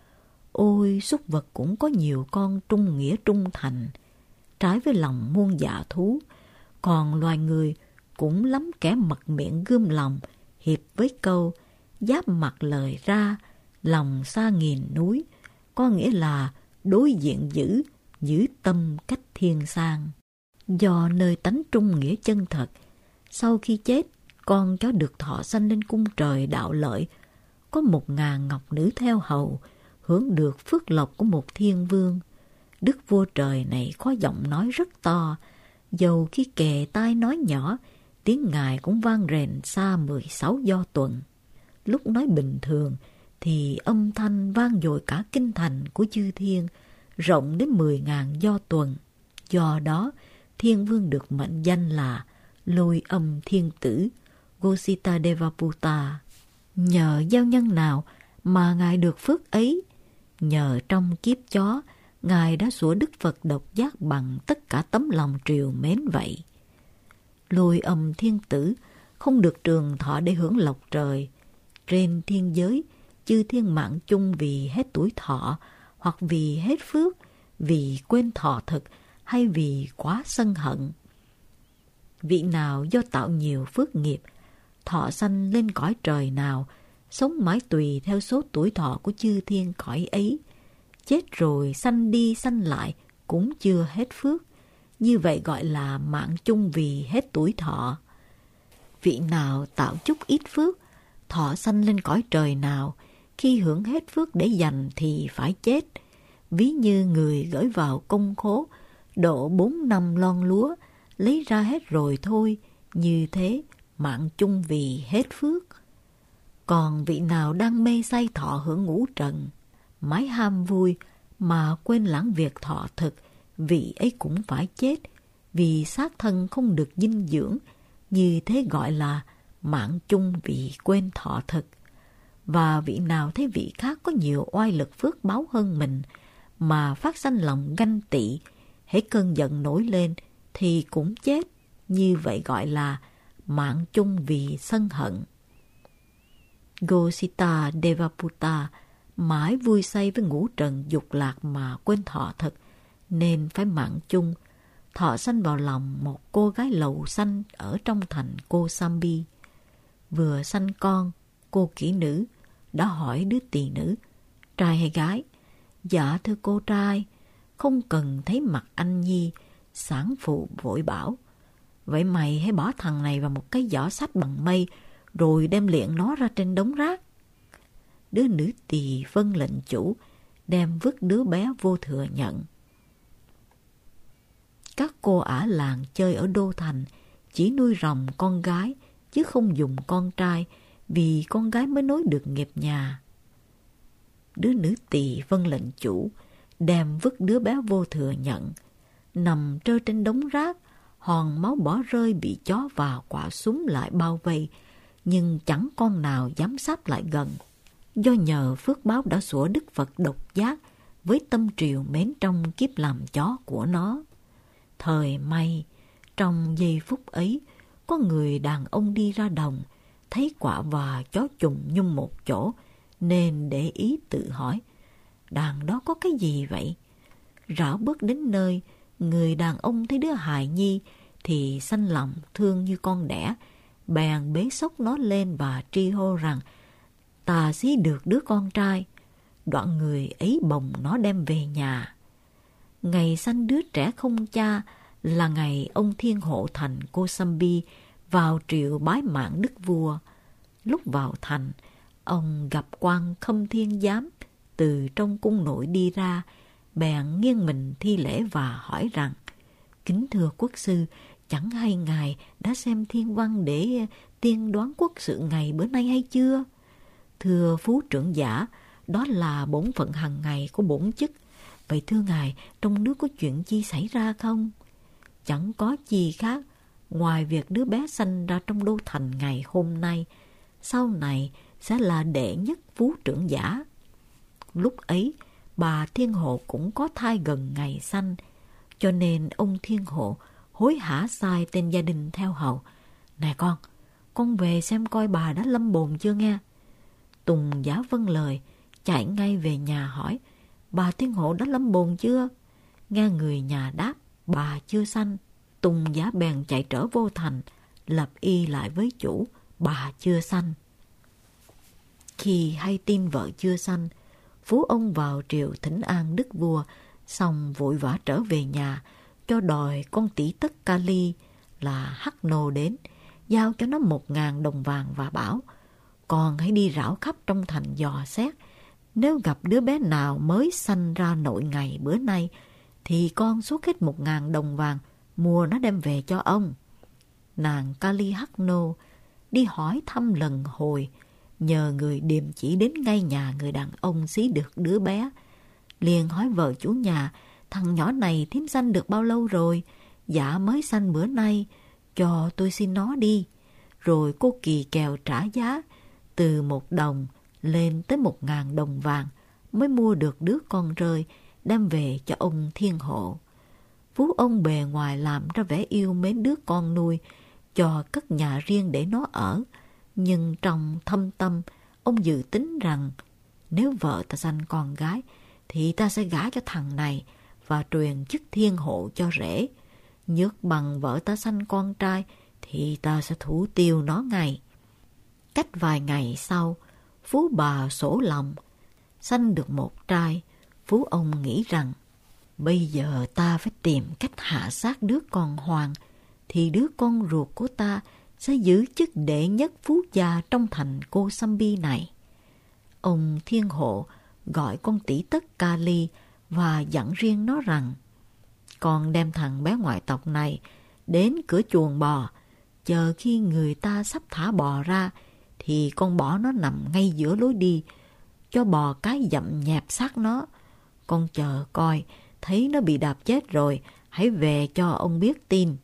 Ôi, súc vật cũng có nhiều con trung nghĩa trung thành, trái với lòng muôn dạ thú, còn loài người cũng lắm kẻ mật miệng gươm lòng, hiệp với câu giáp mặt lời ra, lòng xa nghìn núi, có nghĩa là đối diện dữ, giữ tâm cách thiên sang. Do nơi tánh trung nghĩa chân thật, sau khi chết, con chó được thọ sanh lên cung trời đạo lợi, có một ngàn ngọc nữ theo hầu, hưởng được phước lộc của một thiên vương. Đức vua trời này có giọng nói rất to, dầu khi kề tai nói nhỏ, tiếng Ngài cũng vang rền xa mười sáu do tuần. Lúc nói bình thường thì âm thanh vang dội cả kinh thành của chư thiên, rộng đến mười ngàn do tuần. Do đó, thiên vương được mệnh danh là Lôi Âm Thiên Tử, Gosita Devaputa. Nhờ giao nhân nào mà Ngài được phước ấy? Nhờ trong kiếp chó, Ngài đã sủa Đức Phật độc giác bằng tất cả tấm lòng triều mến vậy. Lôi Âm Thiên Tử không được trường thọ để hưởng lộc trời. Trên thiên giới, chư thiên mạng chung vì hết tuổi thọ, hoặc vì hết phước, vì quên thọ thực, hay vì quá sân hận. Vị nào do tạo nhiều phước nghiệp, thọ sanh lên cõi trời nào, sống mãi tùy theo số tuổi thọ của chư thiên cõi ấy. Chết rồi sanh đi sanh lại cũng chưa hết phước. Như vậy gọi là mạng chung vì hết tuổi thọ. Vị nào tạo chút ít phước, thọ sanh lên cõi trời nào, khi hưởng hết phước để dành thì phải chết. Ví như người gửi vào công khố, độ bốn năm lon lúa, lấy ra hết rồi thôi. Như thế, mạng chung vì hết phước. Còn vị nào đang mê say thọ hưởng ngũ trần, mãi ham vui mà quên lãng việc thọ thực, vị ấy cũng phải chết, vì xác thân không được dinh dưỡng. Như thế gọi là mạng chung vì quên thọ thực. Và vị nào thấy vị khác có nhiều oai lực phước báu hơn mình, mà phát sanh lòng ganh tị, hễ cơn giận nổi lên thì cũng chết. Như vậy gọi là mạng chung vì sân hận. Gosita Devaputa mãi vui say với ngũ trần dục lạc mà quên thọ thực, nên phải mạng chung. Thọ sanh vào lòng một cô gái lầu xanh ở trong thành Kosambi. Vừa sanh con, cô kỹ nữ đã hỏi đứa tỳ nữ: "Trai hay gái?" "Dạ thưa cô trai." "Không cần thấy mặt anh nhi." Sản phụ vội bảo: "Vậy mày hãy bỏ thằng này vào một cái giỏ sách bằng mây, rồi đem liệng nó ra trên đống rác." đứa nữ tỳ vâng lệnh chủ, đem vứt đứa bé vô thừa nhận. Các cô ả làng chơi ở đô thành chỉ nuôi rồng con gái, chứ không dùng con trai, vì con gái mới nối được nghiệp nhà. Đứa nữ tỳ vâng lệnh chủ, đem vứt đứa bé vô thừa nhận, nằm trơ trên đống rác, hòn máu bỏ rơi bị chó và quả súng lại bao vây, nhưng chẳng con nào dám sáp lại gần. Do nhờ phước báo đã sủa Đức Phật độc giác với tâm triều mến trong kiếp làm chó của nó. Thời may, trong giây phút ấy, có người đàn ông đi ra đồng, thấy quả và chó chùng nhung một chỗ, nên để ý tự hỏi, đàn đó có cái gì vậy? Rảo bước đến nơi, người đàn ông thấy đứa hài nhi thì xanh lòng thương như con đẻ, bèn bế xốc nó lên và tri hô rằng ta xí được đứa con trai. Đoạn người ấy bồng nó đem về nhà. Ngày sanh đứa trẻ không cha là ngày ông Thiên Hộ thành Kosambi vào triều bái mạng đức vua. Lúc vào thành, ông gặp quan Khâm Thiên Giám từ trong cung nội đi ra, bèn nghiêng mình thi lễ và hỏi rằng: kính thưa quốc sư, chẳng hay ngài đã xem thiên văn để tiên đoán quốc sự ngày bữa nay hay chưa? Thưa phú trưởng giả, đó là bổn phận hàng ngày của bổn chức. Vậy thưa ngài, trong nước có chuyện chi xảy ra không? Chẳng có chi khác, ngoài việc đứa bé sanh ra trong đô thành ngày hôm nay, sau này sẽ là đệ nhất phú trưởng giả. Lúc ấy, bà Thiên Hộ cũng có thai gần ngày sanh, cho nên ông Thiên Hộ hối hả sai tên gia đình theo hầu: nè con, con về xem coi bà đã lâm bồn chưa nghe. Tùng giả vâng lời, chạy ngay về nhà hỏi: bà Thiên Hộ đã lâm bồn chưa? Nghe người nhà đáp: bà chưa sanh. Tùng giả bèn chạy trở vô thành, lập y lại với chủ: bà chưa sanh. Khi hay tin vợ chưa sanh, phú ông vào triều thỉnh an đức vua, xong vội vã trở về nhà, cho đòi con tỷ tất Kali là Hắc Nô đến, giao cho nó một ngàn đồng vàng và bảo: con hãy đi rảo khắp trong thành dò xét, nếu gặp đứa bé nào mới sanh ra nội ngày bữa nay, thì con xuất hết một ngàn đồng vàng mua nó đem về cho ông. Nàng Kali Hắc Nô đi hỏi thăm lần hồi, nhờ người điềm chỉ đến ngay nhà người đàn ông xí được đứa bé. Liền hỏi vợ chủ nhà: thằng nhỏ này thím sanh được bao lâu rồi? Dạ mới sanh bữa nay, cho tôi xin nó đi. Rồi cô kỳ kèo trả giá từ một đồng lên tới một ngàn đồng vàng mới mua được đứa con rơi, đem về cho ông Thiên Hộ. Phú ông bề ngoài làm ra vẻ yêu mến đứa con nuôi, cho cất nhà riêng để nó ở, nhưng trong thâm tâm ông dự tính rằng nếu vợ ta sanh con gái thì ta sẽ gả cho thằng này và truyền chức Thiên Hộ cho rể. Nhược bằng vợ ta sanh con trai thì ta sẽ thủ tiêu nó ngay. Cách vài ngày sau, phú bà sổ lòng sanh được một trai. Phú ông nghĩ rằng bây giờ ta phải tìm cách hạ sát đứa con hoàng, thì đứa con ruột của ta sẽ giữ chức đệ nhất phú gia trong thành Kosambi này. Ông Thiên Hộ gọi con tỷ tất Kali và dặn riêng nó rằng: con đem thằng bé ngoại tộc này đến cửa chuồng bò, chờ khi người ta sắp thả bò ra thì con bỏ nó nằm ngay giữa lối đi, cho bò cái dậm nhẹp xác nó. Con chờ coi, thấy nó bị đạp chết rồi, hãy về cho ông biết tin.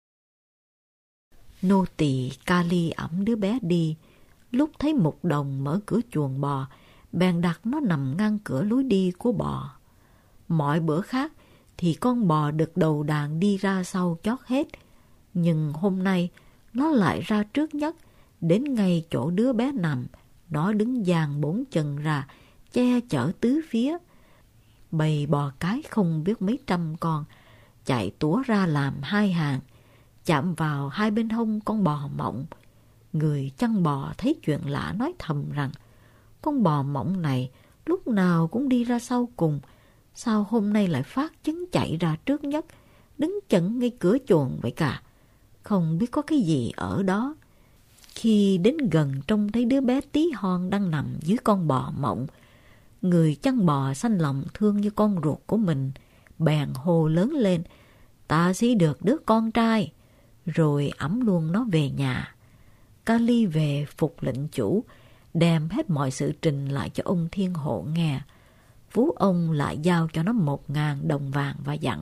Nô tỳ Kali ẵm đứa bé đi, lúc thấy một đồng mở cửa chuồng bò, bèn đặt nó nằm ngăn cửa lối đi của bò. Mọi bữa khác thì con bò được đầu đàn đi ra sau chót hết, nhưng hôm nay nó lại ra trước nhất, đến ngay chỗ đứa bé nằm. Nó đứng dàn bốn chân ra, che chở tứ phía. Bầy bò cái không biết mấy trăm con chạy túa ra làm hai hàng, chạm vào hai bên hông con bò mộng. Người chăn bò thấy chuyện lạ nói thầm rằng: con bò mộng này lúc nào cũng đi ra sau cùng, sao hôm nay lại phát chứng chạy ra trước nhất, đứng chận ngay cửa chuồng vậy cả? Không biết có cái gì ở đó. Khi đến gần trông thấy đứa bé tí hon đang nằm dưới con bò mộng, người chăn bò sanh lòng thương như con ruột của mình, bèn hô lớn lên: "Ta sẽ được đứa con trai!" Rồi ẵm luôn nó về nhà. Kali về phục lệnh chủ, đem hết mọi sự trình lại cho ông thiên hộ nghe. Phú ông lại giao cho nó một ngàn đồng vàng và dặn: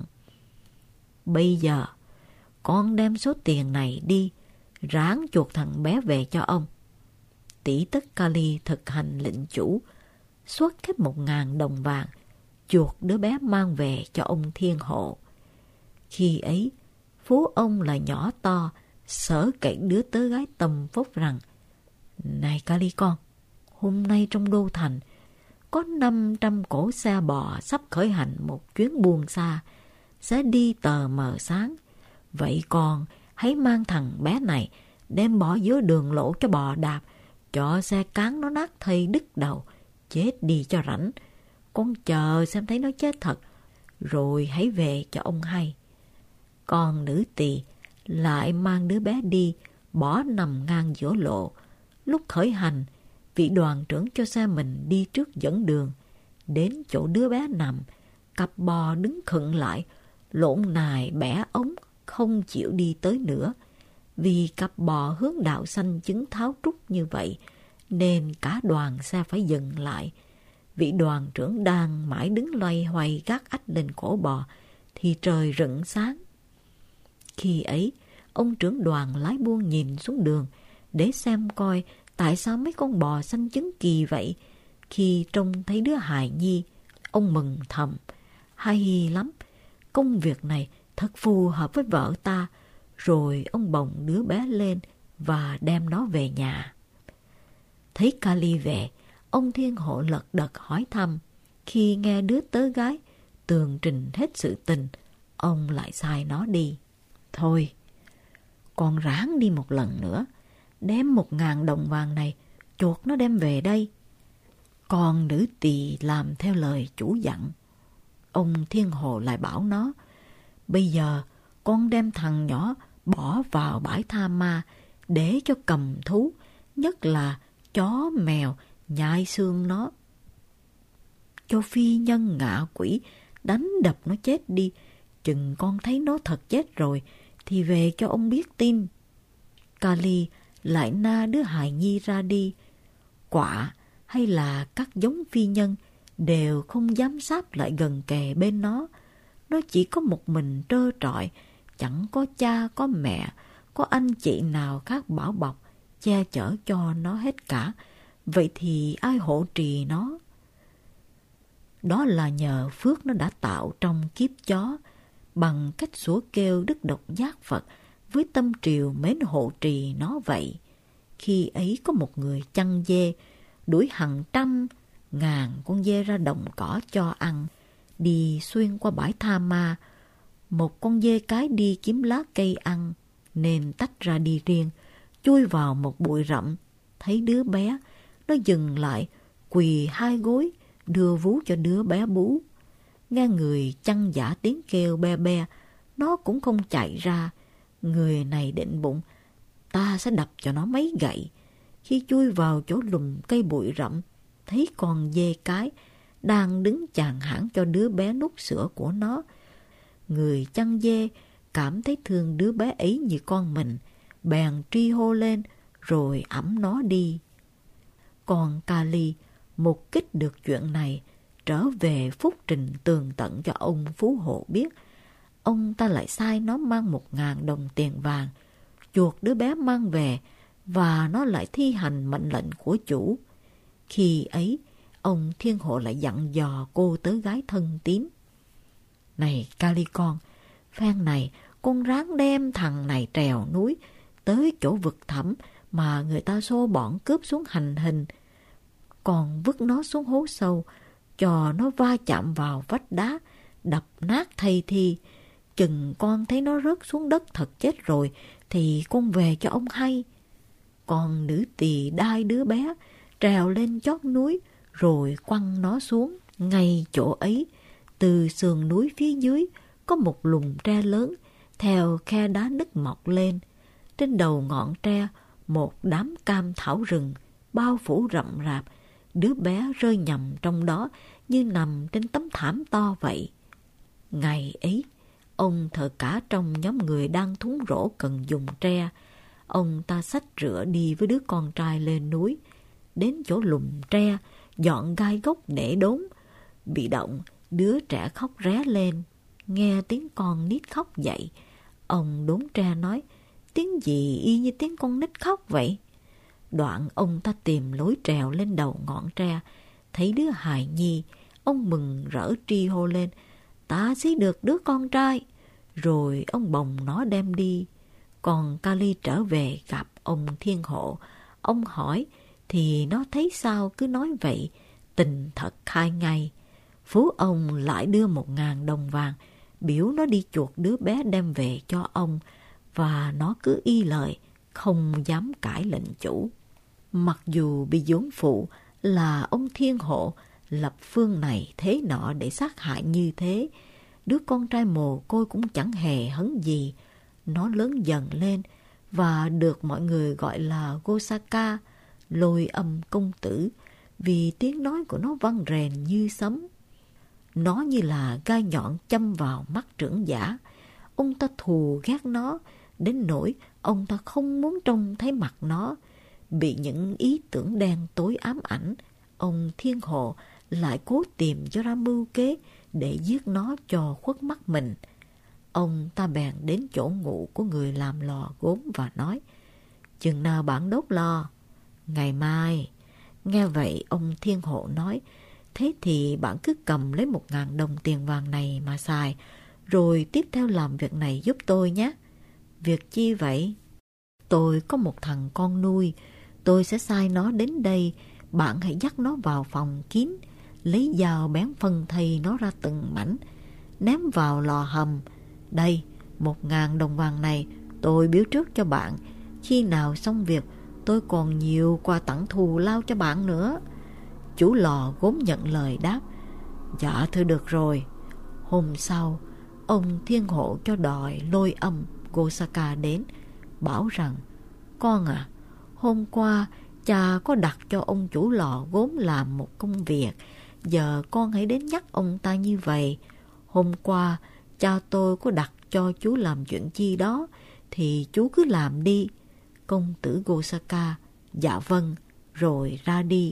"Bây giờ con đem số tiền này đi, ráng chuộc thằng bé về cho ông." Tỷ tất Kali thực hành lệnh chủ, xuất hết một ngàn đồng vàng, chuộc đứa bé mang về cho ông thiên hộ. Khi ấy, phú ông là nhỏ to, sở cậy đứa tớ gái tâm phúc rằng: "Này Kali con, hôm nay trong đô thành có năm trăm cỗ xe bò sắp khởi hành một chuyến buôn xa, sẽ đi tờ mờ sáng. Vậy con hãy mang thằng bé này đem bỏ giữa đường lỗ cho bò đạp, cho xe cán nó nát thây đứt đầu, chết đi cho rảnh. Con chờ xem thấy nó chết thật, rồi hãy về cho ông hay." Còn nữ tỳ lại mang đứa bé đi, bỏ nằm ngang giữa lộ. Lúc khởi hành, vị đoàn trưởng cho xe mình đi trước dẫn đường. Đến chỗ đứa bé nằm, cặp bò đứng khựng lại, lộn nài bẻ ống, không chịu đi tới nữa. Vì cặp bò hướng đạo xanh chứng tháo trúc như vậy, nên cả đoàn xe phải dừng lại. Vị đoàn trưởng đang mãi đứng loay hoay gác ách lên cổ bò, thì trời rựng sáng. Khi ấy, ông trưởng đoàn lái buôn nhìn xuống đường để xem coi tại sao mấy con bò xanh chứng kỳ vậy. Khi trông thấy đứa hài nhi, ông mừng thầm: "Hay lắm, công việc này thật phù hợp với vợ ta." Rồi ông bồng đứa bé lên và đem nó về nhà. Thấy Kali về, ông thiên hộ lật đật hỏi thăm. Khi nghe đứa tớ gái tường trình hết sự tình, ông lại sai nó đi. "Thôi, con ráng đi một lần nữa, đem một ngàn đồng vàng này chuộc nó đem về đây." Còn nữ tỳ làm theo lời chủ dặn. Ông thiên hộ lại bảo nó: "Bây giờ con đem thằng nhỏ bỏ vào bãi tha ma để cho cầm thú, nhất là chó mèo, nhai xương nó, cho phi nhân ngạ quỷ đánh đập nó chết đi. Chừng con thấy nó thật chết rồi thì về cho ông biết tin." Kali lại na đứa hài nhi ra đi. Quạ hay là các giống phi nhân đều không dám sáp lại gần kề bên nó. Nó chỉ có một mình trơ trọi, chẳng có cha, có mẹ, có anh chị nào khác bảo bọc, che chở cho nó hết cả. Vậy thì ai hộ trì nó? Đó là nhờ phước nó đã tạo trong kiếp chó, bằng cách sủa kêu đức độc giác Phật với tâm triều mến hộ trì nó vậy. Khi ấy có một người chăn dê, đuổi hàng trăm, ngàn con dê ra đồng cỏ cho ăn, đi xuyên qua bãi tha ma. Một con dê cái đi kiếm lá cây ăn, nên tách ra đi riêng, chui vào một bụi rậm. Thấy đứa bé, nó dừng lại, quỳ hai gối, đưa vú cho đứa bé bú. Nghe người chăn giả tiếng kêu be be, nó cũng không chạy ra. Người này định bụng: ta sẽ đập cho nó mấy gậy. Khi chui vào chỗ lùm cây bụi rậm, thấy con dê cái đang đứng chàng hãng cho đứa bé nút sữa của nó. Người chăn dê cảm thấy thương đứa bé ấy như con mình, bèn tri hô lên rồi ẵm nó đi. Còn Kali mục kích được chuyện này, trở về phúc trình tường tận cho ông phú hộ biết. Ông ta lại sai nó mang một ngàn đồng tiền vàng, chuộc đứa bé mang về, và nó lại thi hành mệnh lệnh của chủ. Khi ấy, ông thiên hộ lại dặn dò cô tớ gái thân tín: này Kali con, phen này con ráng đem thằng này trèo núi tới chỗ vực thẳm mà người ta xô bọn cướp xuống hành hình. Còn vứt nó xuống hố sâu, cho nó va chạm vào vách đá, đập nát thây thi. Chừng con thấy nó rớt xuống đất thật chết rồi thì con về cho ông hay. Còn nữ tỳ đai đứa bé, trèo lên chót núi rồi quăng nó xuống. Ngay chỗ ấy, từ sườn núi phía dưới có một lùm tre lớn, theo khe đá nứt mọc lên. Trên đầu ngọn tre, một đám cam thảo rừng bao phủ rậm rạp, đứa bé rơi nhầm trong đó như nằm trên tấm thảm to vậy. Ngày ấy, ông thợ cả trong nhóm người đang thúng rổ cần dùng tre. Ông ta xách rửa đi với đứa con trai lên núi, đến chỗ lùm tre, dọn gai gốc để đốn. Bị động, đứa trẻ khóc ré lên, nghe tiếng con nít khóc dậy. Ông đốn tre nói, tiếng gì y như tiếng con nít khóc vậy? Đoạn ông ta tìm lối trèo lên đầu ngọn tre, thấy đứa hài nhi, ông mừng rỡ tri hô lên, ta xí được đứa con trai. Rồi ông bồng nó đem đi. Còn Kali trở về gặp ông Thiên Hộ. Ông hỏi thì nó thấy sao cứ nói vậy, tình thật khai ngay. Phú ông lại đưa một ngàn đồng vàng, biểu nó đi chuộc đứa bé đem về cho ông, và nó cứ y lời, không dám cãi lệnh chủ. Mặc dù bị dưỡng phụ là ông Thiên Hộ lập phương này thế nọ để sát hại như thế, đứa con trai mồ côi cũng chẳng hề hấn gì. Nó lớn dần lên và được mọi người gọi là Gosaka, lôi âm công tử, vì tiếng nói của nó vang rền như sấm. Nó như là gai nhọn châm vào mắt trưởng giả. Ông ta thù ghét nó, đến nỗi ông ta không muốn trông thấy mặt nó. Bị những ý tưởng đen tối ám ảnh, ông Thiên Hộ lại cố tìm cho ra mưu kế để giết nó cho khuất mắt mình. Ông ta bèn đến chỗ ngụ của người làm lò gốm và nói, chừng nào bạn đốt lò? Ngày mai. Nghe vậy ông Thiên Hộ nói, thế thì bạn cứ cầm lấy một ngàn đồng tiền vàng này mà xài, rồi tiếp theo làm việc này giúp tôi nhé. Việc chi vậy? Tôi có một thằng con nuôi, tôi sẽ sai nó đến đây, bạn hãy dắt nó vào phòng kín, lấy dao bén phân thây nó ra từng mảnh, ném vào lò hầm. Đây, một ngàn đồng vàng này tôi biếu trước cho bạn, khi nào xong việc tôi còn nhiều quà tặng thù lao cho bạn nữa. Chủ lò gốm nhận lời đáp, dạ thưa được rồi. Hôm sau, ông Thiên Hộ cho đòi lôi âm Gosaka đến, bảo rằng, con à, hôm qua cha có đặt cho ông chủ lò gốm làm một công việc, giờ con hãy đến nhắc ông ta như vậy. Hôm qua cha tôi có đặt cho chú làm chuyện chi đó, thì chú cứ làm đi. Công tử Gosaka dạ vâng, rồi ra đi.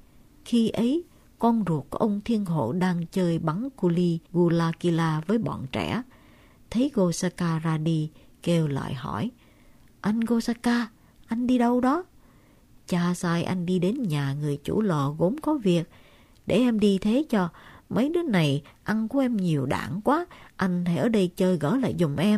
Khi ấy, con ruột của ông Thiên Hộ đang chơi bắn Kuli Gulakila với bọn trẻ. Thấy Gosaka ra đi, kêu lại hỏi, anh Gosaka, anh đi đâu đó? Cha sai anh đi đến nhà người chủ lò gốm có việc. Để em đi thế cho, mấy đứa này ăn của em nhiều đạn quá, anh hãy ở đây chơi gỡ lại giùm em.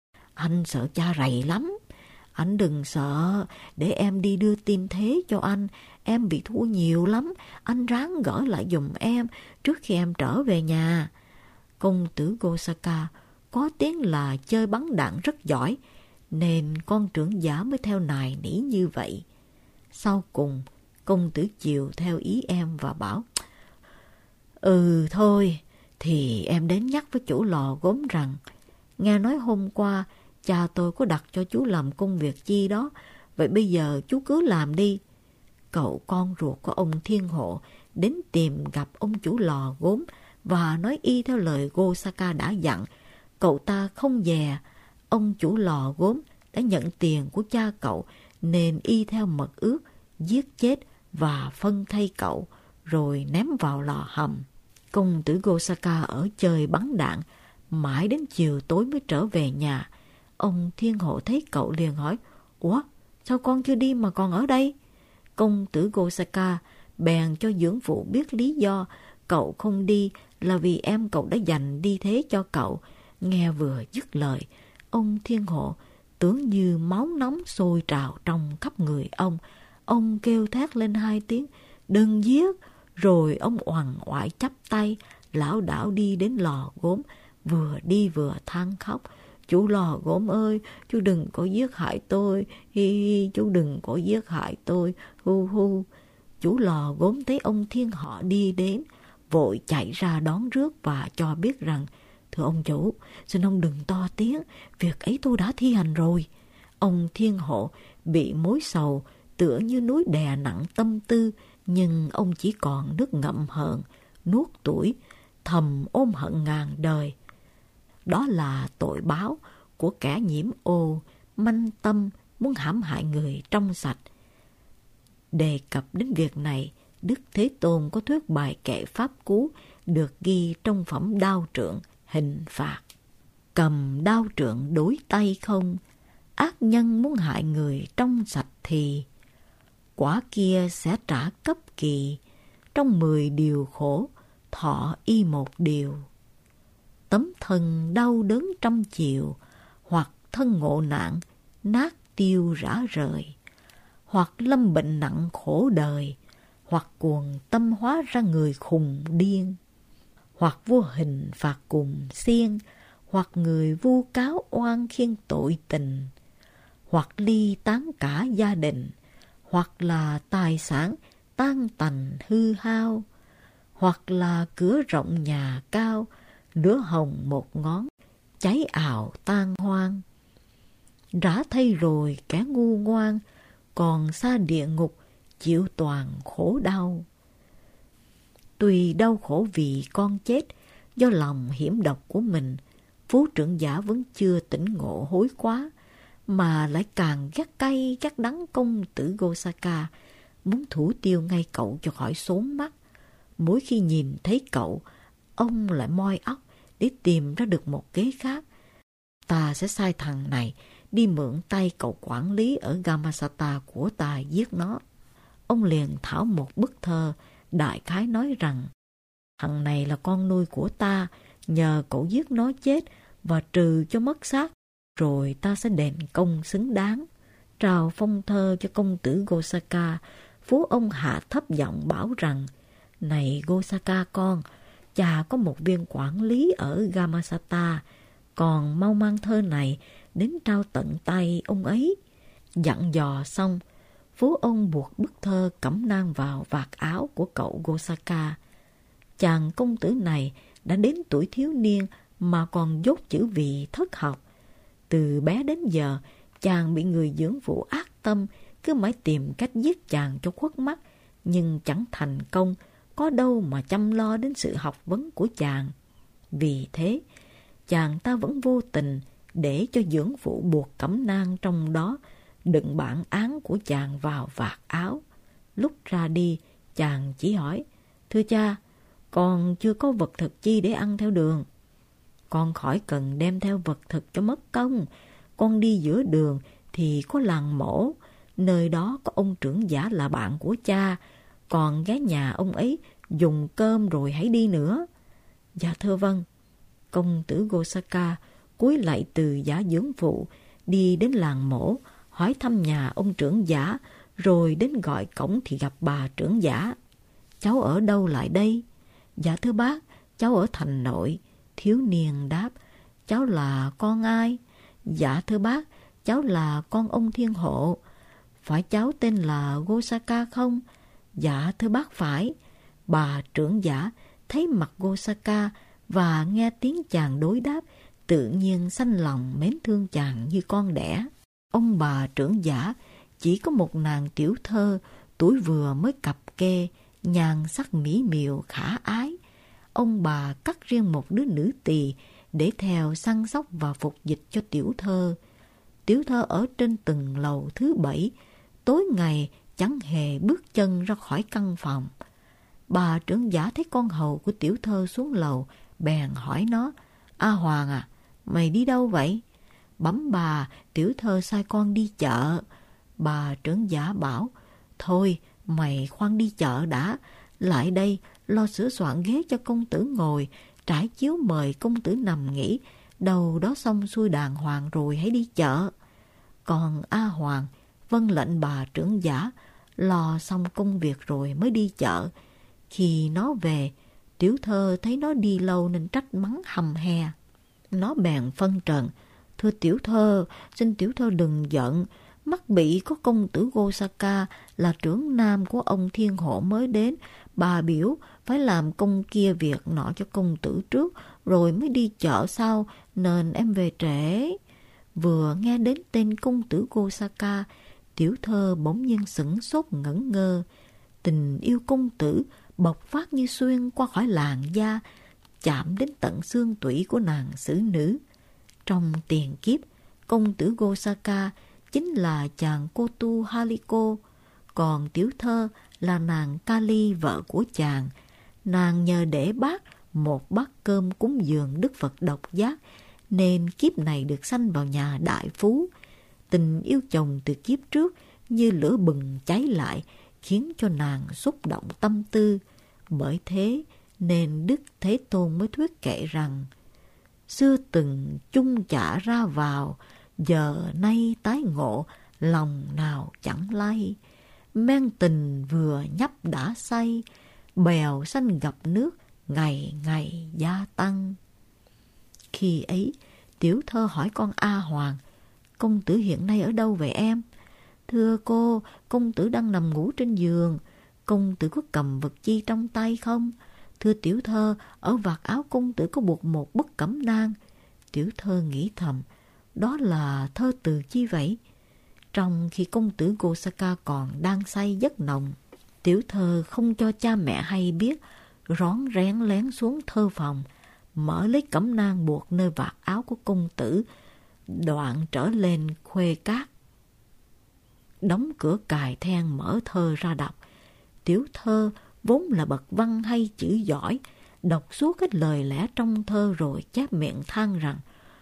Anh sợ cha rầy lắm. Anh đừng sợ, để em đi đưa tin thế cho anh. Em bị thua nhiều lắm, anh ráng gỡ lại giùm em trước khi em trở về nhà. Công tử Gosaka có tiếng là chơi bắn đạn rất giỏi, nên con trưởng giả mới theo nài nỉ như vậy. Sau cùng, công tử chiều theo ý em và bảo, Ừ thôi, thì em đến nhắc với chủ lò gốm rằng, nghe nói hôm qua cha tôi có đặt cho chú làm công việc chi đó, vậy bây giờ chú cứ làm đi. Cậu con ruột của ông Thiên Hộ đến tìm gặp ông chủ lò gốm và nói y theo lời Gosaka đã dặn. Cậu ta không dè, ông chủ lò gốm đã nhận tiền của cha cậu nên y theo mật ước giết chết và phân thây cậu rồi ném vào lò hầm. Công tử Gosaka ở chơi bắn đạn mãi đến chiều tối mới trở về nhà. Ông Thiên Hộ thấy cậu liền hỏi, Ủa, sao con chưa đi mà còn ở đây? Công tử Gosaka bèn cho dưỡng phụ biết lý do cậu không đi là vì em cậu đã dành đi thế cho cậu. Nghe vừa dứt lời, ông Thiên Hộ tưởng như máu nóng sôi trào trong khắp người ông. Ông kêu thét lên hai tiếng, đừng giết, rồi ông oằn oại chắp tay, lảo đảo đi đến lò gốm, vừa đi vừa than khóc. Chú lò gốm ơi, chú đừng có giết hại tôi, hi hi, chú đừng có giết hại tôi, hu hu. Chủ lò gốm thấy ông Thiên Họ đi đến, vội chạy ra đón rước và cho biết rằng, thưa ông chủ, xin ông đừng to tiếng, việc ấy tôi đã thi hành rồi. Ông Thiên Hộ bị mối sầu tựa như núi đè nặng tâm tư, nhưng ông chỉ còn nước ngậm hờn, nuốt tuổi, thầm ôm hận ngàn đời. Đó là tội báo của kẻ nhiễm ô, manh tâm muốn hãm hại người trong sạch. Đề cập đến việc này, Đức Thế Tôn có thuyết bài kệ pháp cú được ghi trong phẩm Đao Trượng hình phạt. Cầm đao trượng đối tay không, ác nhân muốn hại người trong sạch thì quả kia sẽ trả cấp kỳ, trong mười điều khổ thọ y một điều. Tấm thân đau đớn trăm chiều, hoặc thân ngộ nạn nát tiêu rã rời, hoặc lâm bệnh nặng khổ đời, hoặc cuồng tâm hóa ra người khùng điên, hoặc vô hình phạt cùng xiên, hoặc người vu cáo oan khiên tội tình, hoặc ly tán cả gia đình, hoặc là tài sản tan tành hư hao, hoặc là cửa rộng nhà cao, lửa hồng một ngón, cháy ào tan hoang. Rã thay rồi kẻ ngu ngoan, còn xa địa ngục chịu toàn khổ đau. Tuy đau khổ vì con chết do lòng hiểm độc của mình, Phú trưởng giả vẫn chưa tỉnh ngộ hối quá, mà lại càng ghét cay ghét đắng công tử Gosaka, muốn thủ tiêu ngay cậu cho khỏi xốn mắt. Mỗi khi nhìn thấy cậu, ông lại moi óc để tìm ra được một kế khác. Ta sẽ sai thằng này đi mượn tay cậu quản lý ở Gamasata của ta giết nó. Ông liền thảo một bức thơ, đại khái nói rằng thằng này là con nuôi của ta, nhờ cậu giết nó chết và trừ cho mất xác, rồi ta sẽ đền công xứng đáng. Trao phong thơ cho công tử Gosaka, Phú ông hạ thấp giọng bảo rằng: Này Gosaka con, cha có một viên quản lý ở Gamasata, còn mau mang thơ này đến trao tận tay ông ấy. Dặn dò xong, Phú ông buộc bức thơ cẩm nang vào vạt áo của cậu Gosaka. Chàng công tử này đã đến tuổi thiếu niên mà còn dốt chữ vì thất học. Từ bé đến giờ, chàng bị người dưỡng phụ ác tâm, cứ mãi tìm cách giết chàng cho khuất mắt, nhưng chẳng thành công, có đâu mà chăm lo đến sự học vấn của chàng. Vì thế, chàng ta vẫn vô tình để cho dưỡng phụ buộc cẩm nang trong đó, đựng bản án của chàng vào vạt áo. Lúc ra đi, chàng chỉ hỏi: Thưa cha, con chưa có vật thực chi để ăn theo đường. Con khỏi cần đem theo vật thực cho mất công. Con đi giữa đường thì có làng mổ, nơi đó có ông trưởng giả là bạn của cha. Còn ghé nhà ông ấy dùng cơm rồi hãy đi nữa. Dạ thưa vâng. Công tử Gosaka cúi lạy từ giả dưỡng phụ, đi đến làng mổ, hỏi thăm nhà ông trưởng giả, rồi đến gọi cổng thì gặp bà trưởng giả. Cháu ở đâu lại đây? Dạ thưa bác, cháu ở thành nội. Thiếu niên đáp: Cháu là con ai? Dạ thưa bác, cháu là con ông thiên hộ. Phải cháu tên là Gosaka không? Dạ thưa bác phải. Bà trưởng giả thấy mặt Gosaka và nghe tiếng chàng đối đáp, tự nhiên sanh lòng mến thương chàng như con đẻ. Ông bà trưởng giả chỉ có một nàng tiểu thơ, tuổi vừa mới cập kê, nhan sắc mỹ miều khả ái. Ông bà cắt riêng một đứa nữ tỳ để theo săn sóc và phục dịch cho tiểu thơ. Tiểu thơ ở trên từng lầu thứ bảy, tối ngày chẳng hề bước chân ra khỏi căn phòng. Bà trưởng giả thấy con hầu của tiểu thơ xuống lầu, bèn hỏi nó: A Hoàng à, mày đi đâu vậy? Bẩm bà, tiểu thơ sai con đi chợ. Bà trưởng giả bảo: Thôi, mày khoan đi chợ đã, lại đây lo sửa soạn ghế cho công tử ngồi, trải chiếu mời công tử nằm nghỉ, đầu đó xong xuôi đàng hoàng rồi hãy đi chợ. Còn A Hoàng vâng lệnh bà trưởng giả, lo xong công việc rồi mới đi chợ. Khi nó về, tiểu thơ thấy nó đi lâu nên trách mắng hầm hè. Nó bèn phân trần: Thưa tiểu thơ, xin tiểu thơ đừng giận. Mắc bị có công tử Gosaka là trưởng nam của ông thiên hộ mới đến. Bà biểu phải làm công kia việc nọ cho công tử trước, rồi mới đi chợ sau, nên em về trễ. Vừa nghe đến tên công tử Gosaka, Tiểu thơ bỗng nhiên sửng sốt ngẩn ngơ. Tình yêu công tử bộc phát như xuyên qua khỏi làn da, chạm đến tận xương tủy của nàng xử nữ. Trong tiền kiếp, công tử Gosaka chính là chàng Kotu Hariko, còn tiểu thơ là nàng Kali, vợ của chàng. Nàng nhờ để bác một bát cơm cúng dường Đức Phật độc giác, nên kiếp này được sanh vào nhà đại phú. Tình yêu chồng từ kiếp trước như lửa bừng cháy lại, khiến cho nàng xúc động tâm tư. Bởi thế nên Đức Thế Tôn mới thuyết kệ rằng: xưa từng chung chả ra vào, giờ nay tái ngộ, lòng nào chẳng lay. Men tình vừa nhấp đã say, bèo xanh gặp nước, ngày ngày gia tăng. Khi ấy, tiểu thơ hỏi con A Hoàng: công tử hiện nay ở đâu vậy em? Thưa cô, công tử đang nằm ngủ trên giường. Công tử có cầm vật chi trong tay không? Thưa tiểu thơ, ở vạt áo công tử có buộc một bức cẩm nang. Tiểu thơ nghĩ thầm, đó là thơ từ chi vậy? Trong khi công tử Gosaka còn đang say giấc nồng, tiểu thơ không cho cha mẹ hay biết, rón rén lén xuống thơ phòng, mở lấy cẩm nang buộc nơi vạt áo của công tử, đoạn trở lên khuê cát. Đóng cửa cài then, mở thơ ra đọc. Tiểu thơ vốn là bậc văn hay chữ giỏi, đọc suốt cái lời lẽ trong thơ rồi chép miệng than rằng: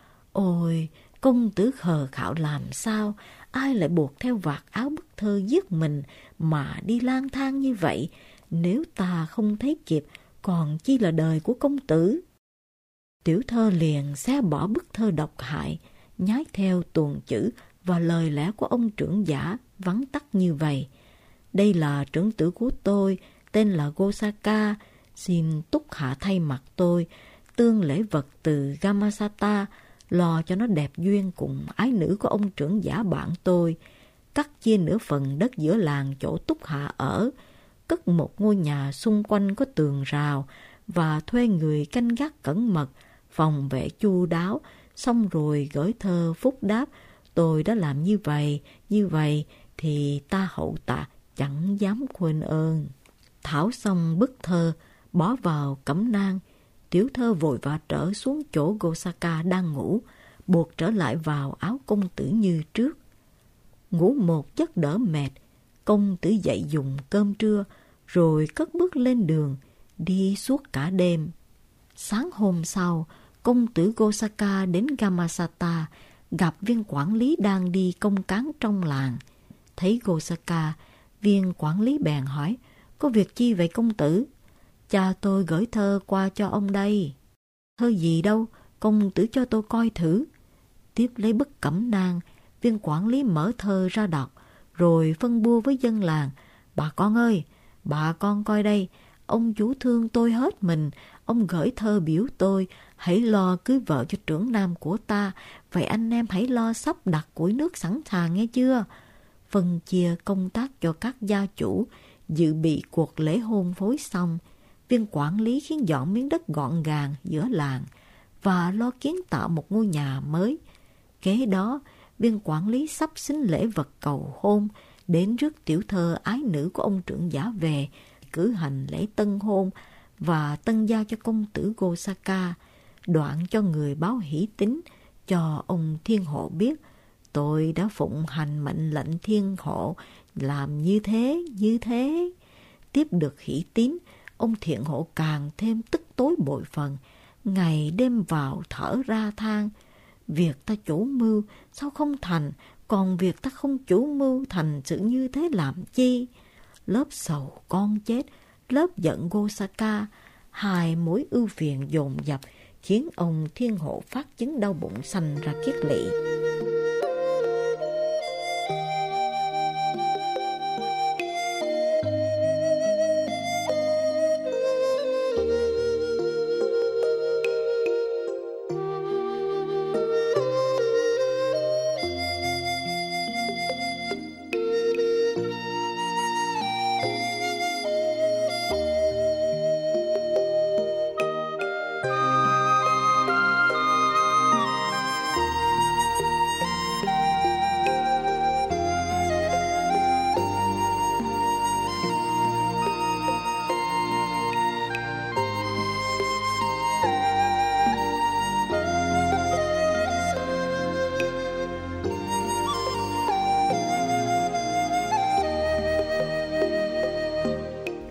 ôi, công tử khờ khạo làm sao, ai lại buộc theo vạt áo bức thơ giết mình mà đi lang thang như vậy? Nếu ta không thấy kịp, còn chi là đời của công tử? Tiểu thơ liền xé bỏ bức thơ độc hại, nhái theo tuồng chữ và lời lẽ của ông trưởng giả vắn tắt như vậy: đây là trưởng tử của tôi, tên là Gosaka, xin túc hạ thay mặt tôi tương lễ vật từ Gamasata, lo cho nó đẹp duyên cùng ái nữ của ông trưởng giả bạn tôi, cắt chia nửa phần đất giữa làng chỗ túc hạ ở, cất một ngôi nhà xung quanh có tường rào và thuê người canh gác cẩn mật, phòng vệ chu đáo, xong rồi gửi thơ phúc đáp: tôi đã làm như vậy, như vậy thì ta hậu tạ chẳng dám quên ơn. Thảo xong bức thơ, bỏ vào cẩm nang, tiểu thơ vội vã trở xuống chỗ Gosaka đang ngủ, buộc trở lại vào áo công tử như trước. Ngủ một giấc đỡ mệt, công tử dậy dùng cơm trưa, rồi cất bước lên đường, đi suốt cả đêm. Sáng hôm sau, công tử Gosaka đến Gamasata, gặp viên quản lý đang đi công cán trong làng. Thấy Gosaka, viên quản lý bèn hỏi: có việc chi vậy công tử? Cha tôi gửi thơ qua cho ông đây. Thơ gì đâu, công tử cho tôi coi thử. Tiếp lấy bức cẩm nang, viên quản lý mở thơ ra đọc, rồi phân bua với dân làng: bà con ơi, bà con coi đây, ông chủ thương tôi hết mình, ông gửi thơ biểu tôi hãy lo cưới vợ cho trưởng nam của ta, vậy anh em hãy lo sắp đặt củi nước sẵn sàng nghe chưa? Phân chia công tác cho các gia chủ, dự bị cuộc lễ hôn phối xong, viên quản lý khiến dọn miếng đất gọn gàng giữa làng và lo kiến tạo một ngôi nhà mới. Kế đó, viên quản lý sắp xính lễ vật cầu hôn, đến rước tiểu thơ ái nữ của ông trưởng giả về, cử hành lễ tân hôn và tân giao cho công tử Gosaka, đoạn cho người báo hỷ tín cho ông thiên hộ biết: tôi đã phụng hành mệnh lệnh thiên hộ làm như thế, như thế. Tiếp được hỷ tín, ông thiện hộ càng thêm tức tối bội phần, ngày đêm vào thở ra than: việc ta chủ mưu sao không thành, còn việc ta không chủ mưu thành sự như thế làm chi? Lớp sầu con chết, lớp giận Gosaka, hai mối ưu phiền dồn dập khiến ông thiên hộ phát chứng đau bụng sanh ra kiết lỵ.